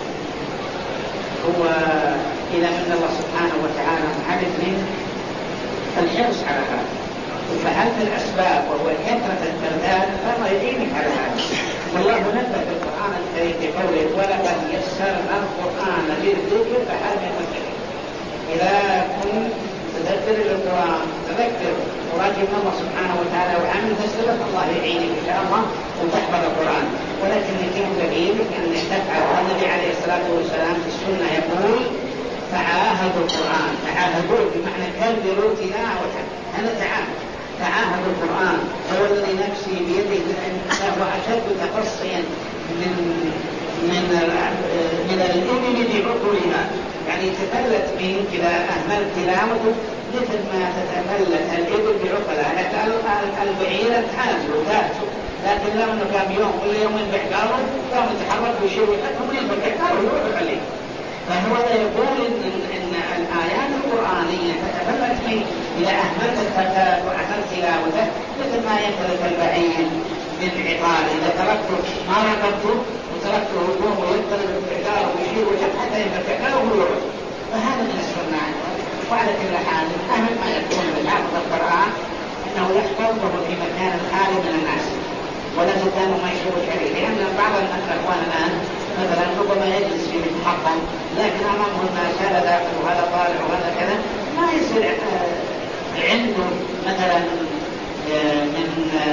هو إلى من الله سبحانه وتعالى حدث من الحرص على هذا. فهل من الأسباب وهو كثرة الترداد فما يعينك على هذا. والله نبه في القرآن الكريم بقوله ولقد يسرنا القرآن للذكر فهل من مدكر. إذا كنت تذكر القرآن تذكر وراجع الله سبحانه وتعالى وعمل تسلط الله يعينك إن شاء الله وتحفظ القرآن. ولكن يكون دليل أن تفعل. النبي عليه الصلاة والسلام في السنة يقول تعاهدوا القرآن. تعاهدوا بمعنى كبروا تلاوته. هذا تعاهد. تعاهدوا القرآن. هو الذي نفسي بيده فهو أشد تقصيا من من من الإبل بعقولها. يعني تفلت منك إذا أهملت تلاوته مثل ما تتفلت الإبل بعقلها. البعير تحازل وذاته، لكن لو أنه كان يوم كل يوم بحقاره قام يتحرك ويشير ويحكم ينفع بحقاره ويروح عليه. فهو يقول إن, إن الآيات القرآنية تتفلت منك إذا أهملت الفتاة وأهملت تلاوته مثل ما ينفلت البعير من عقاله. إذا تركته ما ركبته وتركته يقوم وينقلب بحقاره ويشير ويحكم حتى ينفع بحقاره ويروح. فهذا من السنة. وعلى كل حال أهم ما يكون من حافظ القرآن أنه يحفظ وهو في مكان خالي من الناس ولا تكون ما يشوش عليه. لأن بعض الأخوان الآن مثلا ربما يجلس في محطم لكن أمامه الناس هذا داخل وهذا طالع وهذا كذا ما يصير عنده مثلا من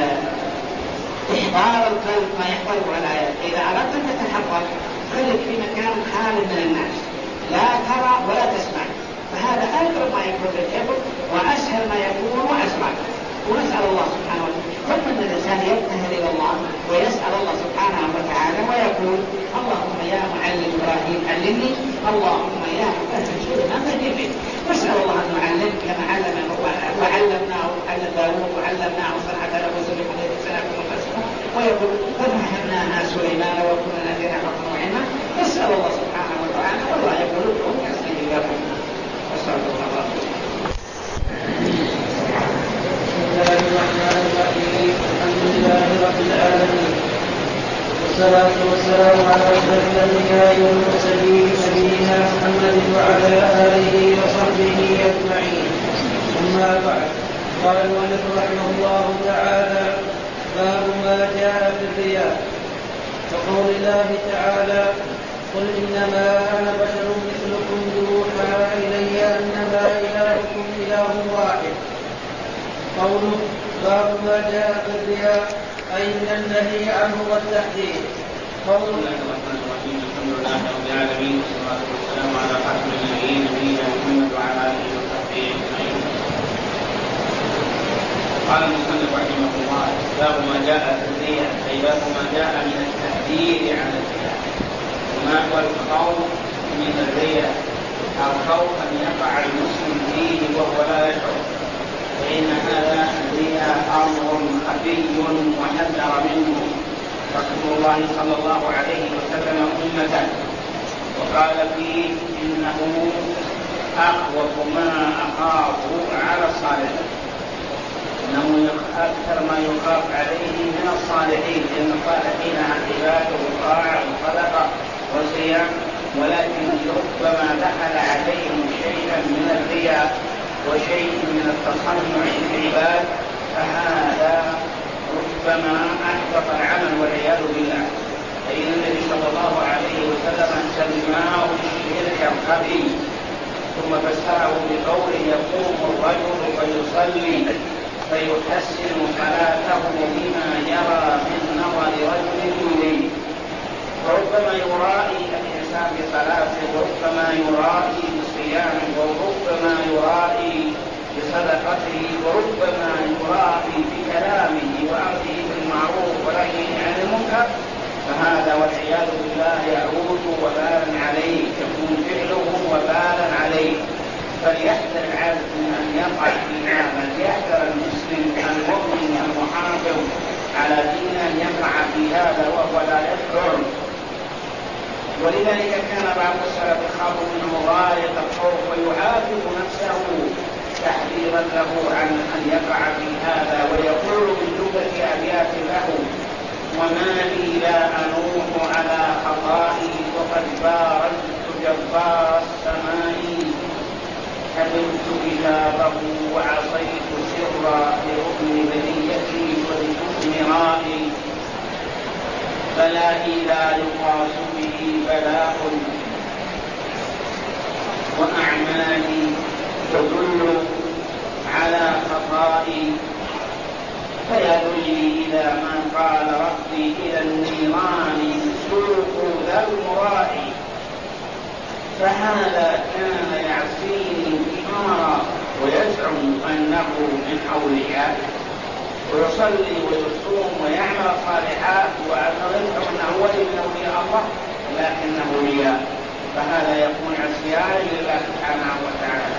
إحضار القلب ما يحفظه الآيات. إذا أردت أن تتحفظ خليك في مكان خالي من الناس لا ترى ولا تسمع. فهذا أقرب ما يكون للحفظ وأسهل ما يكون وأسرع. ونسأل الله سبحانه وتعالى ثم أن الإنسان يبتهل إلى الله ويسأل الله سبحانه وتعالى ويقول اللهم يا معلم إبراهيم علمني، اللهم يا مفهم سليمان فهمني. نسأل الله أن نعلم كما علم وعلمناه علم داوود وعلمناه صنعة لبوس بحديث سنة وفسحة. ويقول ففهمناها سليمان وكنا فيها حكما وعلما. نسأل الله سبحانه وتعالى والله يقول لكم يسلم لكم. وصلى الله عليه وسلم. بسم الله الرحمن الرحيم. الحمد لله رب العالمين والصلاة والسلام على أشرف الأنبياء والمرسلين نبينا محمد وعلى آله وصحبه أجمعين. أما بعد، قال المؤلف رحمه الله تعالى: باب ما جاء في الرياء. وقول الله تعالى: قل إنما أنا بشر مثلكم يوحى إلي أنما إلهكم إله واحد. قوله باب ما جاء في الرياء أي من النهي عنه والتحذير. بسم الله الرحمن الرحيم. الحمد لله رب العالمين والصلاة والسلام على خاتم النبيين نبينا محمد وعلى آله وصحبه أجمعين. قال المصنف رحمه الله: باب ما جاء في الرياء، أي باب ما جاء من التحذير عن الرياء، وما هو الخوف من الرياء أو خوف أن يقع المسلم فيه وهو لا يشعر، فإن هذا الرياء أمر خفي وحذر منه رسول الله صلى الله عليه وسلم أمته، وقال فيه: إنه أخوف ما أخاف على الصالحين، إنه أكثر ما يخاف عليه من الصالحين، لأن الصالحين عباده طاعة وصدقة وصيام، ولكن ربما دخل عليهم شيئا من الرياء وشيء من التصنع للعباد، فهذا ربما أحبط العمل والعياذ بالله. فإن النبي صلى الله عليه وسلم سماه الشرك الخفي، ثم فسره بقوله: يقوم الرجل فيصلي فيحسن صلاته بما يرى من نظر رجل إليه، وربما يرائي الإنسان بصلاته، وربما يرائي بصيامه، وربما يرائي بصدقته، وربما يرائي بكلامه وأمره بالمعروف ونهيه عن المنكر، فهذا والعياذ بالله يعود وبالا عليه، يكون فعله وبالا عليه. فليحذر العبد من أن يقع في هذا، ليحذر المسلم المؤمن المحافظ على دين أن يقع في هذا وهو لا يشعر. ولذلك كان بعض السلف يخاف منه غاية الخوف ويحافظ نفسه تحذيرا له عن أن يقع في هذا، ويقول من جملة أبيات له: وما لي لا أنوح على خطائي وقد بارزت جبار السماء، حملت كتابه وعصيت سرا لركن بنيتي ولحسن رائي، بلائي لا يقاس به بلاء وأعمالي تدل على خطائي، فيدلني إلى ما قال ربي إلى النيران سوق ذا المرائي، فهذا كان يعصيني انتهارا ويزعم أنه من أوليائه، ويصلي ويصوم ويعمل الصالحات ويزعم أنه ولي من أولياء الله، لكنه رياء، فهذا يكون عصيان لله سبحانه وتعالى.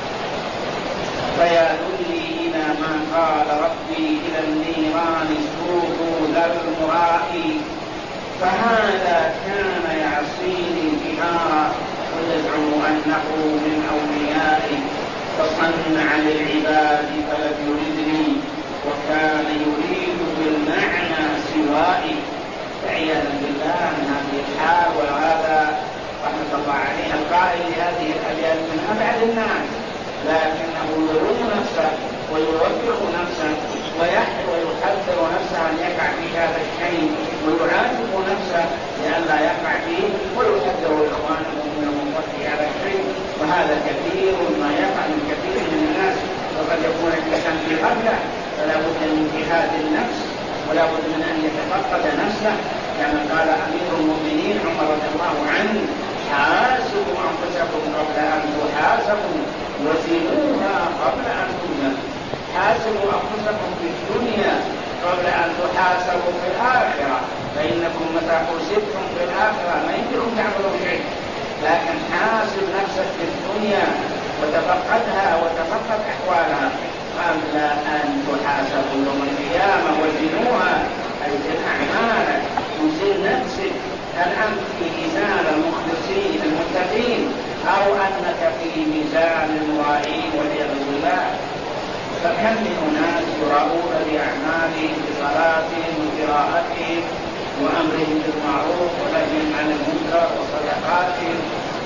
فيدلني إلى ما قال ربي إلى النيران سوق ذا المرائي، فهذا كان يعصيني انتهارا ويزعم أنه من أوليائي، فصنع للعباد فلم يردني، وكان يريد بالمعنى سوائي، فعياذا بالله من هذه الحال. وهذا رحمة الله عليه القائل لهذه الأبيات من أبعد الناس، لكنه يلوم نفسه ويوبخ نفسه ويحذر نفسه أن يقع في هذا الشيء، ويعاتب نفسه لئلا يقع فيه، ويحذر إخوانه من الوقوع في هذا الشيء. وهذا كثير ما يقع من كثير من الناس، وقد يكون الإنسان في غفلة، فلا بد من جهاد النفس ولا بد من أن يتفقد نفسه، كما قال أمير المؤمنين عمر رضي الله عنه: حاسبوا أنفسكم قبل أن تحاسبوا وزنوها قبل أن تزنوا. حاسبوا أنفسكم في الدنيا قبل أن تحاسبوا في الآخرة، فإنكم متى حسبتم في الآخرة ما يمكنكم تعملوا شيء، لكن حاسب نفسك في الدنيا وتفقدها وتفقد أحوالها قبل أن تحاسبوا يوم القيامة. وزنوها أي زن أعمالك وزن نفسك، هل أنت في ميزان المخلصين المتقين أو أنك في ميزان المرائين والعياذ بالله؟ فكم من أناس يراؤون بأعمالهم بصلاتهم وقراءتهم وأمرهم بالمعروف ونهيهم عن المنكر وصدقاتهم.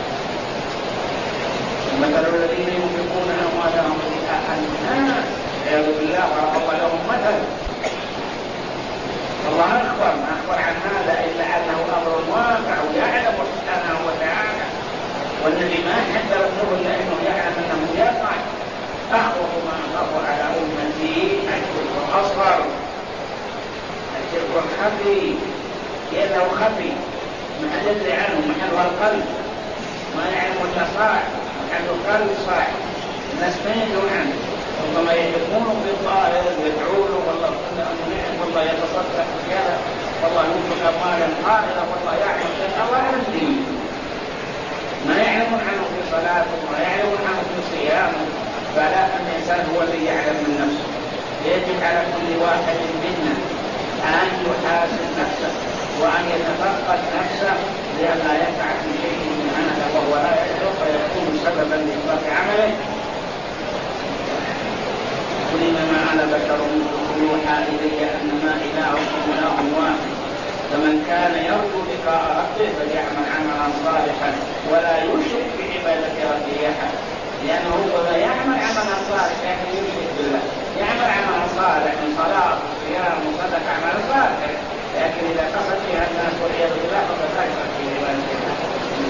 مثل الذين ينفقون أموالهم رئاء الناس والعياذ بالله وضرب لهم مثل. الله أخبر ما أخبر عن هذا إلا أنه أمر واقع ويعلم سبحانه وتعالى، والنبي ما حذر منه إلا أنه يعلم أنه يقع. أخوف ما أخاف على أمتي الشرك الأصغر، الشرك الخفي، إذا عنده خفي ما حد يدري عنه، محله القلب، ما يعلم الا صاع، محله قلب صاع، الناس ما يدرون عنه، ربما يحبونه بالظاهر يدعونه والله نعم والله يتصدق كذا والله ينفق اموالا طائله والله يعمل شيء الله اعلم به، ما يعلمون عنه في صلاته وما يعلمون عنه في صيامه. فلا الانسان هو الذي يعلم من نفسه. يجب على كل واحد منا ان يحاسب نفسه وان يتفقد نفسه لئلا يقع في شيء من هذا وهو لا يدرك فيكون سببا لاحباط عمله. قل انما انا بشر مثلكم يوحى الي انما الهكم اله واحد فمن كان يرجو لقاء ربه فليعمل عملا صالحا ولا يشرك بعباده ربه احد. لانه هو يعمل عملا صالحا يعني يشرك بالله، يعمل عملا صالحا من صلاه وصيام وصدق عملا صالحا، لكن اذا قصد فيها الناس والعياذ بالله فقد اشرك في عباده الله.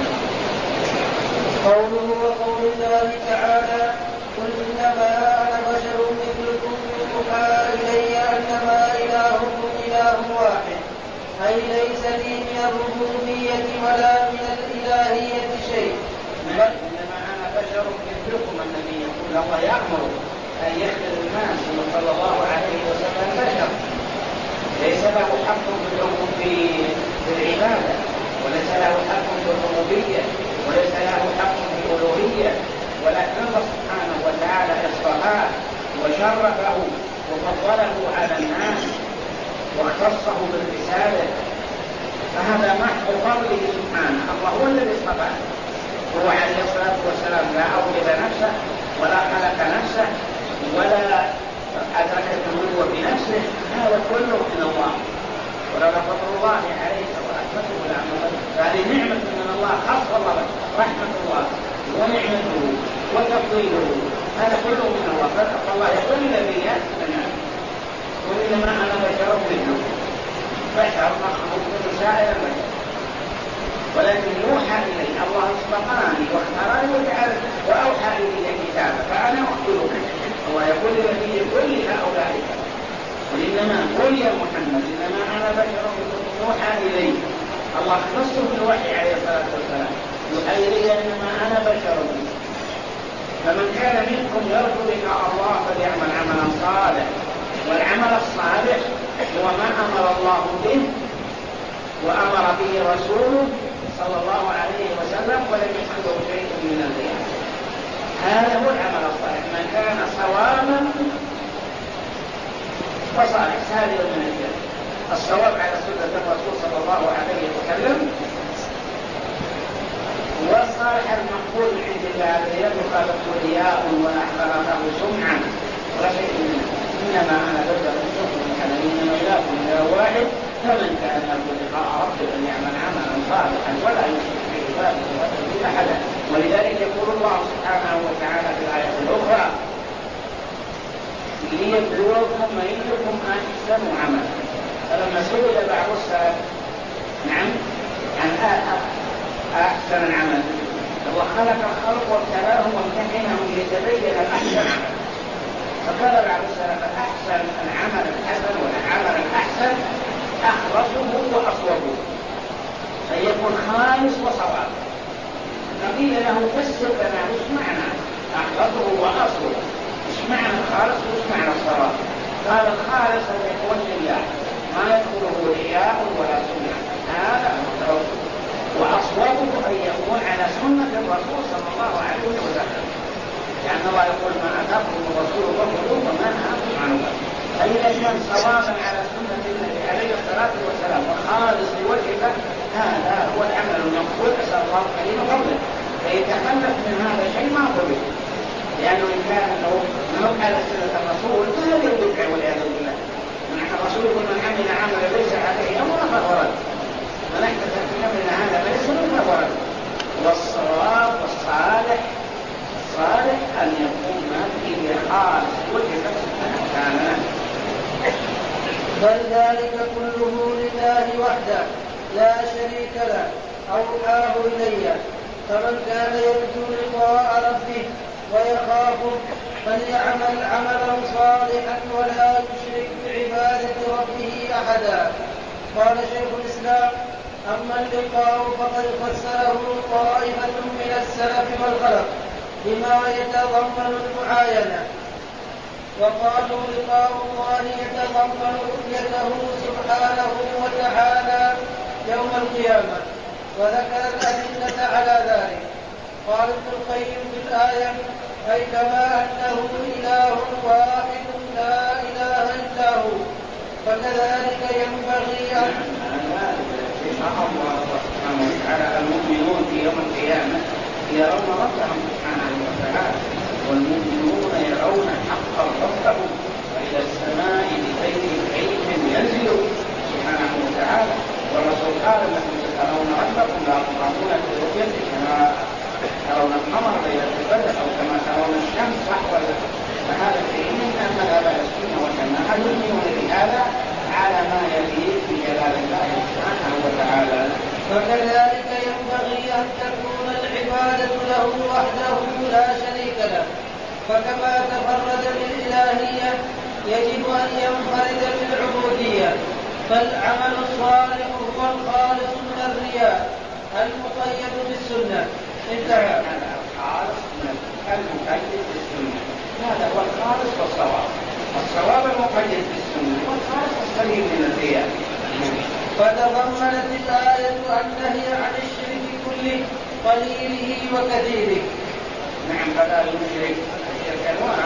قوله وقول الله تعالى قل انما انا بشر مثلكم يوحى الي انما الهكم اله واحد، اي ليس لي من الربوبيه ولا من الالهيه شيء. انما انا بشر مثلكم، النبي يقول الله يامر ان يخبر الناس صلى الله عليه وسلم بشر ليس له حق في العباده وليس له حق في الربوبيه وليس له حق في الالوهيه، ولكن الله سبحانه وتعالى اصطفاه وشرفه وفضله على الناس واختصه بالرساله، فهذا محض فضله سبحانه. الله هو الذي اصطفاه، هو عليه الصلاه والسلام لا اوجد نفسه ولا خلق نفسه ولا ادرك النبوه بنفسه، هذا كله من الله، ولولا فضل الله عليه ورحمته لعمله. فهذه نعمه من الله، خاص الله رحمه الله ونعمته وتفضيله، هذا كله من الله. فالله يقول للنبيات قل انما انا بشر مثلكم، بشر مخلوق من سائر البشر، ولكن يوحى الي، الله اصطفاني واختارني وجعل واوحى الي كتابا فانا اخبرك. الله يقول لنبي كل هؤلاء قل انما قل يا محمد انما انا بشر مثلكم يوحى الي. الله اختصه بالوحي عليه الصلاه والسلام، يوحى الي انما انا بشر مثلكم، فمن كان منكم يرجو لقاء الله فليعمل عملا صالحا، والعمل الصالح هو ما امر الله به وامر به رسوله صلى الله عليه وسلم ولم يحصله شيء من الرياء. هذا هو العمل الصالح، من كان صوابا وصالح سالم من الجنة. الصواب على سنة الرسول صلى الله عليه وسلم، والصالح المقبول عند الله الذي لم يخالفه رياء ولا احترمه سمعا ولا شيء منه. انما انا بشر مثلكم انما الهكم اله واحد فمن كان يرجو لقاء ربه فليعمل عملا صالحا ولا يشرك بعباده ربه احدا. ولذلك يقول الله سبحانه وتعالى في الايه الاخرى ليبلوكم ايكم احسن عملا. فلما سئل بعض السلف نعم عن احسن العمل، الله خلق الخلق وابتلاهم وامتحنهم ليتبين الاحسن عمل، فقال بعض السلف احسن العمل الحسن والعمل الاحسن اخلصه واصوبه، ان يكون خالص وصواب. فقيل له فسر لنا ايش معنى اخلصه واصوبه، ايش معنى الخالص وايش معنى الصواب؟ قال الخالص ان يكون لله ما يدخله رياء ولا سنه، هذا هو، واصوبه ان يكون على سنه الرسول صلى الله عليه وسلم، لأن الله يقول ما أتاكم الرسول فخذوه وما نهاكم عنه. فإذا كان صوابا على سنة النبي عليه الصلاة والسلام وخالص لوجه الله، هذا هو العمل المقبول، أسأل الله الكريم قبله. فيتخلف من هذا شيء ما قبل، لأنه إن كان له نوع على سنة الرسول فهذا يدفع والعياذ بالله. من الرسول يقول من عمل عملا ليس عليه أمر فهو رد، من أحدث في أمرنا هذا فليس منه فهو رد. والصواب والصالح صالح أن يكون ما فيه خالص وجه سبحانه وتعالى. بل ذلك كله لله وحده لا شريك له أوحاه إلي. فمن كان يرجو لقاء ربه ويخافه فليعمل عملا صالحا ولا يشرك بعبادة ربه أحدا. قال شيخ الإسلام أما اللقاء فقد فسره طائفة من السلف والخلف بما يتضمن المعاينة، وقالوا لقاء الله يتضمن رؤيته سبحانه وتعالى يوم القيامة، وذكر الأدلة على ذلك. قال ابن القيم في الآية: أي كما أنه إله واحد لا إله إلا هو، فكذلك ينبغي أن الله سبحانه وتعالى المؤمنون في يوم القيامة يرون ربهم سبحانه وتعالى، والمؤمنون يرون حقا ربهم، وإلى السماء بغير كيف ينزل سبحانه وتعالى. والرسول قال انكم سترون ربكم لا تضامون في رؤيته كما ترون القمر ليلة البدر او كما ترون الشمس صحوا. فهذا الدين ان مذهب السنه والجماعه يؤمنون بهذا على ما يليق بجلال الله سبحانه وتعالى. فكذلك ينبغي ان تكون العباده له وحده لا شريك له، فكما تفرد بالالهيه يجب ان ينفرد بالعبوديه. فالعمل الصالح هو الخالص من الرياء المقيد بالسنه. انتهى. هذا الخالص من المقيد بالسنه، هذا هو الخالص والصواب. الصواب المقيد بالسنه والخالص السليم من الرياء. فتضمنت الآية النهي عن الشرك كله قليله وكثيره. نعم، فلا يشرك الشرك انواع،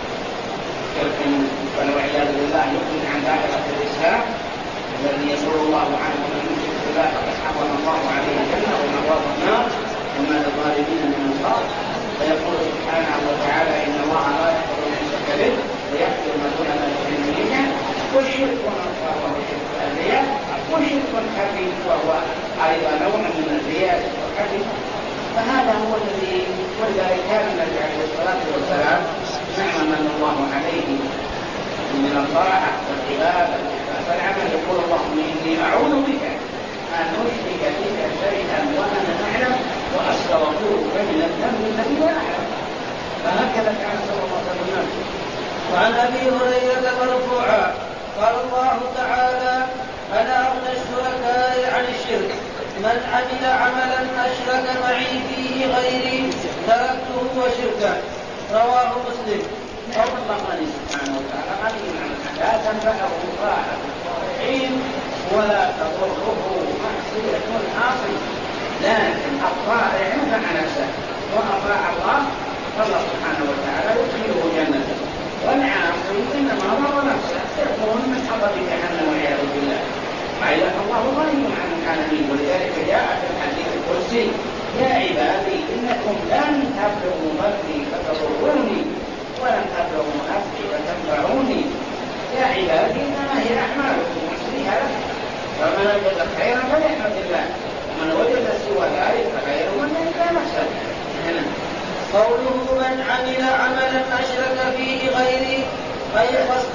شرك والعياذ بالله يخرج عن دائرة الإسلام الذي يقول الله عنه من يشرك بالله فقد حرم الله عليه الجنة ومأواه النار وما للظالمين من أنصار. فيقول سبحانه وتعالى: إن الله لا يغفر أن يشرك به ويغفر ما دون ذلك لمن يشاء. والشرك والأنصار وهو شرك الرياء، والشرك الخفي وهو أيضا نوع من الرياء والخفي. فهذا هو الذي ولذلك كان النبي عليه الصلاة والسلام نعم من الله عليه من الطاعة والعبادة فالعمل يقول: اللهم إني أعوذ بك أن أشرك بك شيئا وأنا أعلم وأستغفرك من الذنب الذي لا أعلم. فهكذا كان صلى الله عليه وسلم. وعن أبي هريرة مرفوعا قال الله تعالى: أنا أغنى الشركاء عن الشرك، من عمل عملا أشرك معي فيه غيري تركته وشركه. رواه مسلم. قول الله سبحانه وتعالى: لا تنفعه طاعة الصالحين ولا تضره معصية العاصي. لكن الطائع نفع نفسه وأطاع الله فالله سبحانه وتعالى يدخله جنته، والعاصي إنما ضر نفسه يكون من حطب جهنم والعياذ بالله. وإلا الله غني عن العالمين. ولذلك جاء في الحديث القدسي: يا عبادي إنكم لن تبلغوا ضري فتضروني ولن تبلغوا نفسي فتنفعوني. يا عبادي إنما هي أعمالكم أحصيها لكم، فمن وجد خيرا فليحمد الله، ومن وجد سوى ذلك فخير من يلقى نفسه. قوله من عمل عملا أشرك فيه غيري أي قصد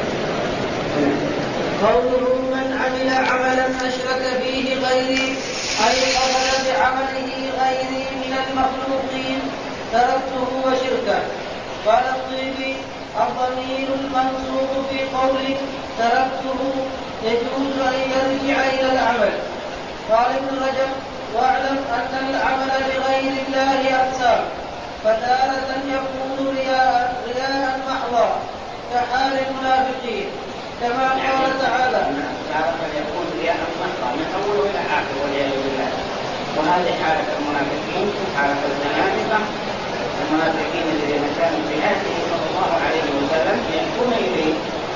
قوله من عمل عملا أشرك فيه غيري أي قبل بعمله غيري من المخلوقين تركته وشركه. قال الطيبي الضمير المنصوب في قوله تركته يجوز أن يرجع إلى العمل. قال ابن رجب واعلم أن العمل لغير الله أقسام، فتارة يكون رياء رياء محضا كحال المنافقين كما قال تعالى تارة يكون رياء محضا من أول إلى آخر والعياذ بالله. وهذه حالة المنافقين حالة الزنادقة المنافقين الذين كانوا في عهده صلى الله عليه وسلم يأتون إليه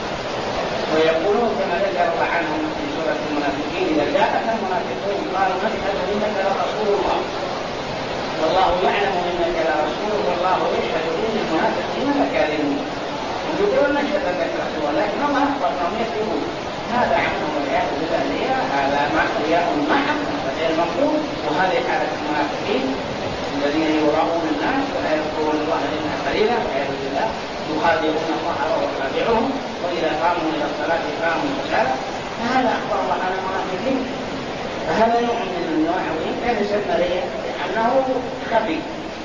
ويقولون كما ذكر الله عنهم في سورة المنافقين إذا جاءك المنافقون قالوا نشهد إنك لرسول الله والله يعلم إنك لرسول والله يشهد إن المنافقين لكاذبون. يقولون نشهد أنك رسول الله لكن الله أخبرهم يكذبون. هذا عنهم والعياذ بالله هذا رياء محض غير مقبول. وهذه حالة المنافقين الذين يراؤون الناس ولا يذكرون الله إلا قليلا والعياذ بالله، يخادعون الله وهو خادعهم، وإذا قاموا إلى الصلاة قاموا كسالى. فهذا أخبر الله عن المنافقين. فهذا نوع من النوع وإن كان يسمى رياء لأنه خفي.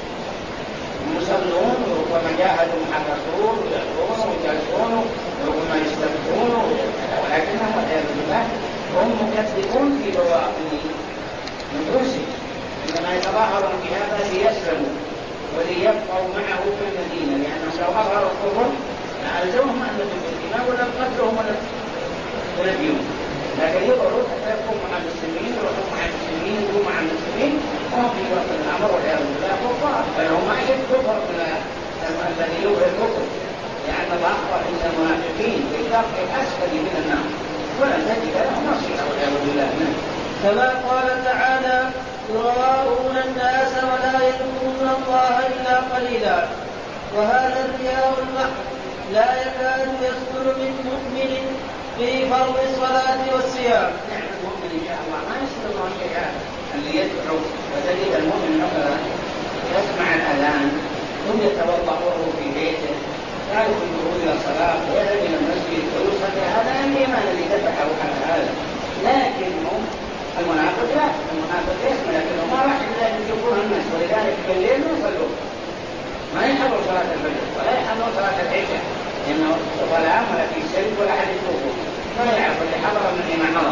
يصلون وربما جاهدوا مع الرسول ويأتون ويجلسون وربما يستبقون ولكنهم والعياذ بالله هم مكذبون في بواطن نفوسهم، إنما يتظاهرون بهذا ليسلموا وليبقوا معه في المدينة، لأنهم لو أظهروا الكفر لألزمهم أن يدخلوا في الإيمان ولا قتلهم ولا نبيهم، لكن يظهروا حتى يكونوا مع المسلمين ويروحوا مع المسلمين ويكونوا مع المسلمين وهم في وقت الأمر والعياذ بالله كفار، بل هم أشد كفر من الذي يظهر الكفر، لأن الله أخبر إن المنافقين في الدرك الأسفل من النار ولن تجد لهم نصيرا والعياذ بالله. كما قال تعالى يراءون الناس ولا يذكرون الله إلا قليلا. وهذا الرياء المحض لا يكاد يصدر من مؤمن في فرض الصلاة والصيام. نعم المؤمن إن شاء الله ما يصدر الله شيئا اللي يدعو، وتجد المؤمن مثلا يسمع الأذان ثم يتوضأ وهو في بيته يعرف الدخول إلى الصلاة ويذهب إلى المسجد ويصلي. هذا الإيمان الذي دفعه على هذا. لكنهم المنافق لا، المنافق يسمع لكنه ما راح إلا أن يكون الناس، ولذلك في الليل ما يصلون، ما يحضروا صلاة الفجر ولا يحضروا صلاة العشاء لأنه ظلام ولا في سلك ولا أحد يشوفه، ما يعرف اللي حضر من ما حضر.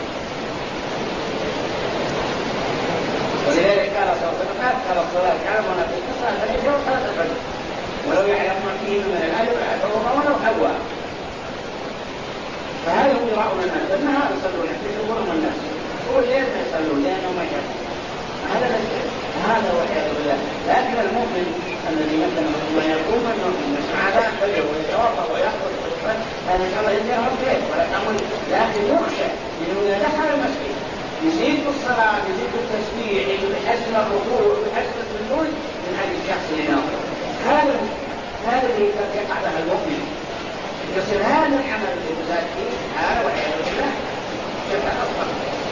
ولذلك قال صلى الله عليه وسلم قال الصلاة على المنافق صلاة العشاء وصلاة الفجر ولو يعلم ما فيه من الأجر أعطوه ولو حوا. فهذا هم يراؤون الناس بالنهار يصلون يحتسبون الناس والليل ما يصلون لأنهم ما يشاء. هذا هذا والعياذ بالله. لكن المؤمن الذي مثلا ما يقوم المؤمن يسمع هذا فجر ويتوضأ ويأخذ هذا إن شاء الله ينتهي الخير ولا تعمل، لكن يخشى إنه إذا دخل المسجد يزيد الصلاة يزيد التسبيح يحسن الركوع يحسن السجود من هذا الشخص اللي ناظر. هذا هذا اللي يقع له المؤمن يصير هذا العمل اللي يزاد فيه هذا والعياذ بالله يبقى أصلا.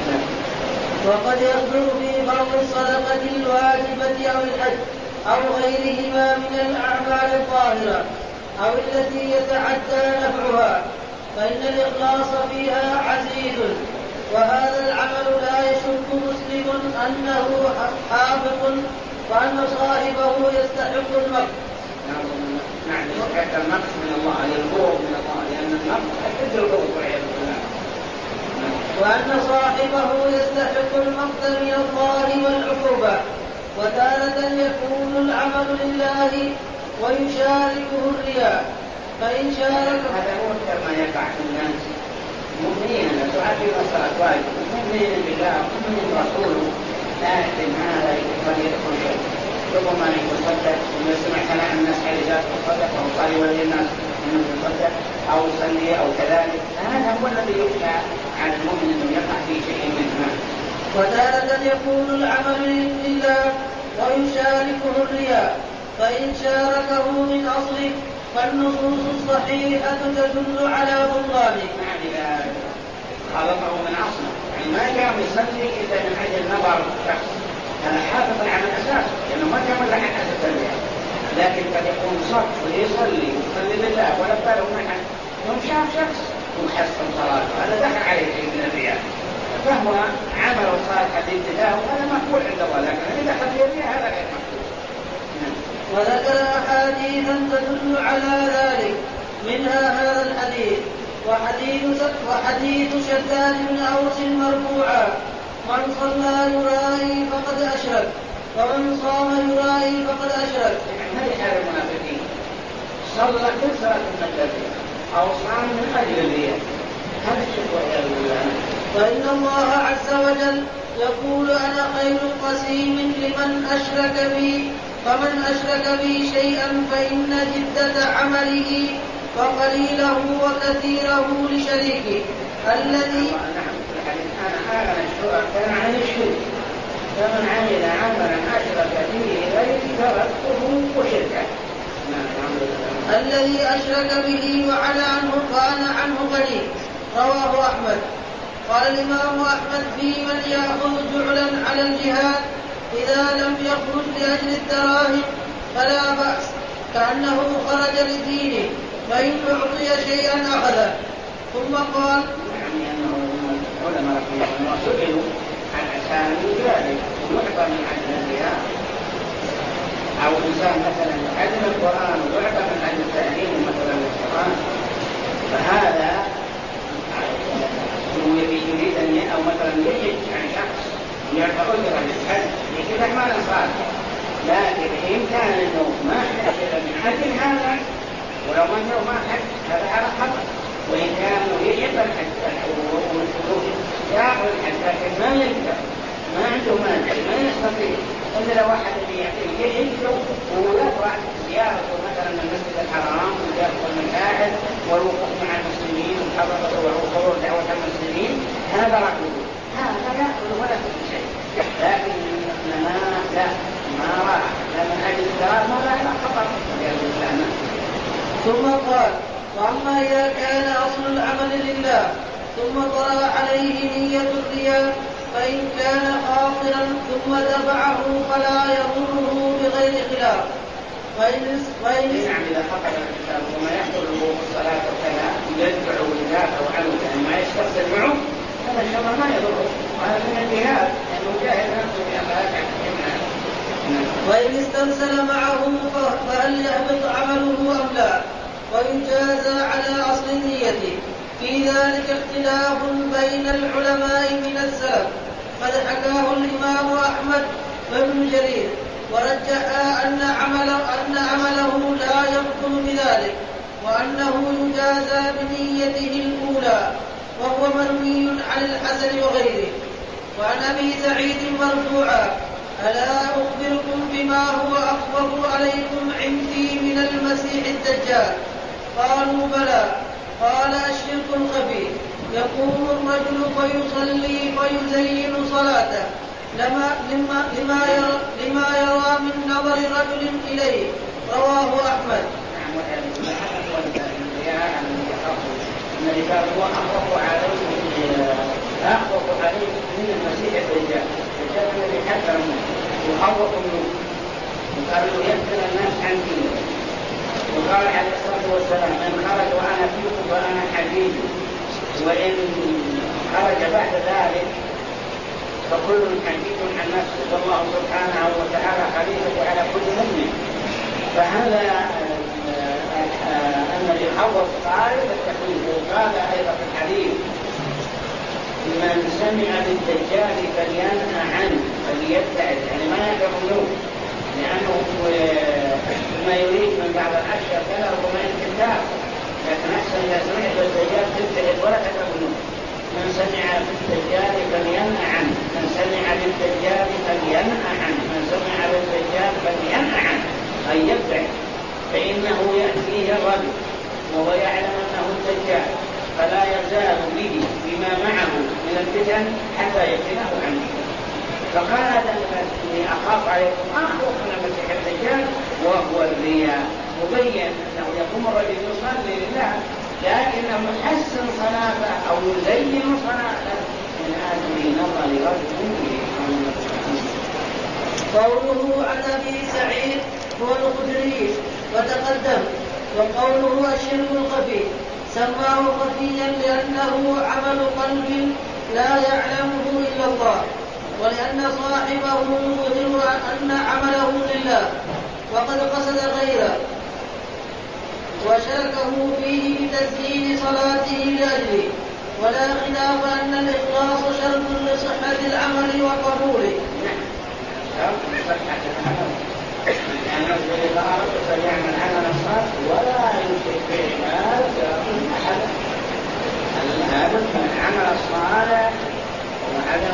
وقد يصدر في فرض الصدقة الواجبة أو الحج أو غيرهما من الأعمال الظاهرة أو التي يتعدى نفعها، فإن الإخلاص فيها عزيز، وهذا العمل لا يشك مسلم أنه حافظ وأن صاحبه يستحق المقت. نعم يستحق المقت من الله للغور من الله، لأن المقت أكد الغور والعياذ بالله. وأن صاحبه يستحق المقت من الله والعقوبة. وتارة يكون العمل لله ويشاركه الرياء، فإن شارك هذا هو كما يقع في الناس مؤمنين تعافي الصلاة واجب مؤمنين بالله مؤمنين برسوله، لكن هذا قد يدخل شيء ربما يتصدق ويسمع كلام الناس على ذات الصدق أو قال يولي الناس انه يتصدق او يصلي او كذلك. هذا هو الذي يخشى على المؤمن انه يقع في شيء منه. وتارة يكون العمل لله ويشاركه الرياء، فإن شاركه من أصله فالنصوص الصحيحة تدل على بطلانه. يعني إذا خلطه من أصله يعني ما كان يصلي إلا من أجل نظر شخص هذا حافظ على الأساس لأنه ما كان لها أساس التربية، لكن قد يكون صف ويصلي ويصلي لله ولا باله من أحد يوم شاف شخص وحسن صلاته هذا دخل عليه شيء من الرياء فهو عمل صالحا لابتداء وهذا مقبول عند الله، لكن إذا خفي الرياء هذا غير مقبول. وذكر أحاديثا تدل على ذلك، منها هذا الحديث وحديث وحديث شداد بن أوس مرفوعا: من صلى يرائي فقد أشرك، ومن صام يرائي فقد أشرك. يعني هذه حال المنافقين، صلى كل صلاة المنافقين أو صام من أجل الرياء، هذا الشرك والعياذ بالله. فإن الله عز وجل يقول: أنا خير قسيم لمن أشرك بي، فمن أشرك بي شيئا فإن جدة عمله وقليله وكثيره لشريكه الذي كان عن الشرك، فمن عمل عملا أشرك به غيري تركته وشركه. الذي أشرك به وعلى عنه كان عنه غني. رواه أحمد. قال الإمام أحمد: في من يأخذ جعلا على الجهاد إذا لم يخرج لأجل الدراهم فلا بأس، كأنه خرج لدينه، فإن أعطي شيئا أخذه. ثم قال: يعني أنه العلماء رحمهم الله سئلوا عن أسامي ذلك يعطى من أجل الجهاد، أو إنسان مثلا يعلم القرآن ويعطى من أجل التعليم مثلا القرآن، فهذا يريد أن أو مثلا يجد عن شخص يعطى أجرا للحج كذا ما نصار، لكن إن كان أنه ما حج من أجل هذا ولو ما أنه ما حج هذا على خطأ، وإن كان يجب الحج والحدود يأخذ الحج لكن ما يقدر، ما عنده مانع، ما يستطيع إلا لو واحد يعطيه يجده ويقرأ زيارة مثلا المسجد الحرام وزيارة المشاهد والوقوف مع المسلمين وحضور دعوة المسلمين، هذا رأيه، هذا يأخذ ولا في شيء. لكن ما لا ما راح لا من أجل الدار ما راح لا خطر. ثم قال: وأما إذا كان أصل العمل لله ثم طرأ عليه نية الرياء فإن كان خاطرا ثم دفعه فلا يضره بغير خلاف. وإن نعم إذا خطر الإنسان وما يحضر له الصلاة وكذا يدفع وذاته عنه يعني ما يسترسل معه، هذا إن شاء الله ما يضره، وهذا من الجهاد لأنه جاهد نفسه بأخلاقه. وإن استرسل معه فهل يهبط عمله أم لا؟ ويجازى على أصل النية. في ذلك اختلاف بين العلماء من السلف، قد حكاه الإمام أحمد وابن جرير، ورجح أن عمله, أن عمله لا يبطل بذلك، وأنه يجازى بنيته الأولى، وهو مروي عن الحسن وغيره. وعن أبي سعيد مرفوعا: ألا أخبركم بما هو أخوف عليكم عندي من المسيح الدجال؟ قالوا: بلى. قال: الشرك الخفي، يقوم الرجل فيصلي فيزين صلاته لما, لما, لما, يرى, لما يرى من نظر رجل إليه. رواه أحمد. نعم. وهذا النبي هو أخوف عليكم أخوف عليكم من المسيح الدجال. الدجال الذي حذر منه وخوف منه وقالوا يفتن الناس عن دينه، وقال عليه الصلاة والسلام: من خرج وأنا فيكم فأنا حبيب، وإن خرج بعد ذلك فكل حديث عن نفسه، والله سبحانه وتعالى خليفة على كل مؤمن. فهذا أن يخوف قارب التخويف. وقال أيضا في الحديث: من سمع بالدجال فلينأ عنه فليبتعد، يعني ما يقرب منه، لأنه ما يريد من بعض الأشياء كذا وما ينكتاب، لكن أحسن إذا سمعت بالدجال تبتعد ولا تقرب منه. من سمع بالدجال فلينأ عنه، من سمع بالدجال فلينأ عنه، من سمع بالدجال فلينأ عنه، أي يبتعد، فإنه يأتيه الرجل وهو يعلم أنه الدجال فلا يزال به بما معه من الفتن حتى يفتنه عنه. فقال هذا الذي أخاف عليكم أخوف من المسيح الدجال وهو الرياء. مبين أنه يقوم الرجل يصلي لله لكنه يحسن صلاته أو يزين صلاته من أجل نظر رجل إليه. قوله عن أبي سعيد هو الخدري وتقدم. وقوله الشرك الخفي سماه خفيا لأنه عمل قلب لا يعلمه إلا الله، ولأن صاحبه يظهر أن عمله لله وقد قصد غيره وشركه فيه بتزيين صلاته لأجله. ولا خلاف أن الإخلاص شرط لصحة العمل وقبوله. شرط لصحة العمل، يعني يقول الله فليعمل عمل الصالح ولا يشرك بعبادة أحدا. الهدف من العمل الصالح وعدم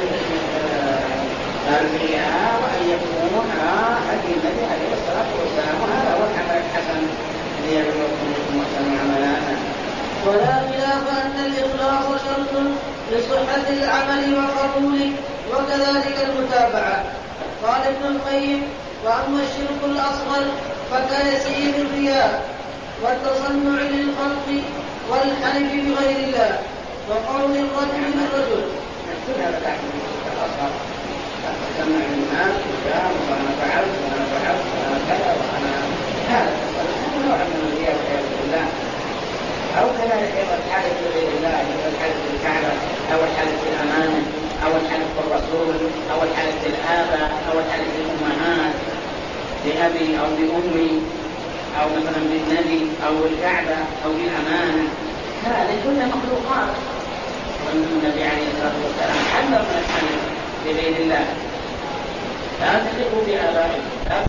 الرياء وأن يكون حديث النبي عليه الصلاة والسلام، هذا هو العمل الحسن ليبلغكم محسن عملانا. ولا خلاف أن الإخلاص شرط لصحة العمل وقبوله، وكذلك المتابعة. قال ابن القيم: وأما الشرك الأصغر فكيسير الرياء والتصنع للخلق والحلف بغير الله وقول الرجل للرجل. كل هذا تحت الشرك الأصغر، تسمع للناس وجاء وأنا فعلت وأنا فعلت وأنا كذا وأنا هذا نوع من الرياء والعياذ بالله. أو كذلك أيضا الحلف بغير الله، الحلف بالكعبة أو الحلف بالأمانة أو الحلف بالرسول أو الحلف بالآباء أو الحلف بالأمهات، بأبي أو بأمي أو مثلا بالنبي أو بالكعبة أو بالأمانة، هذه كلها مخلوقات. والنبي عليه الصلاة والسلام حذر من الحلف بغير الله: لا تحلفوا بآبائكم، لا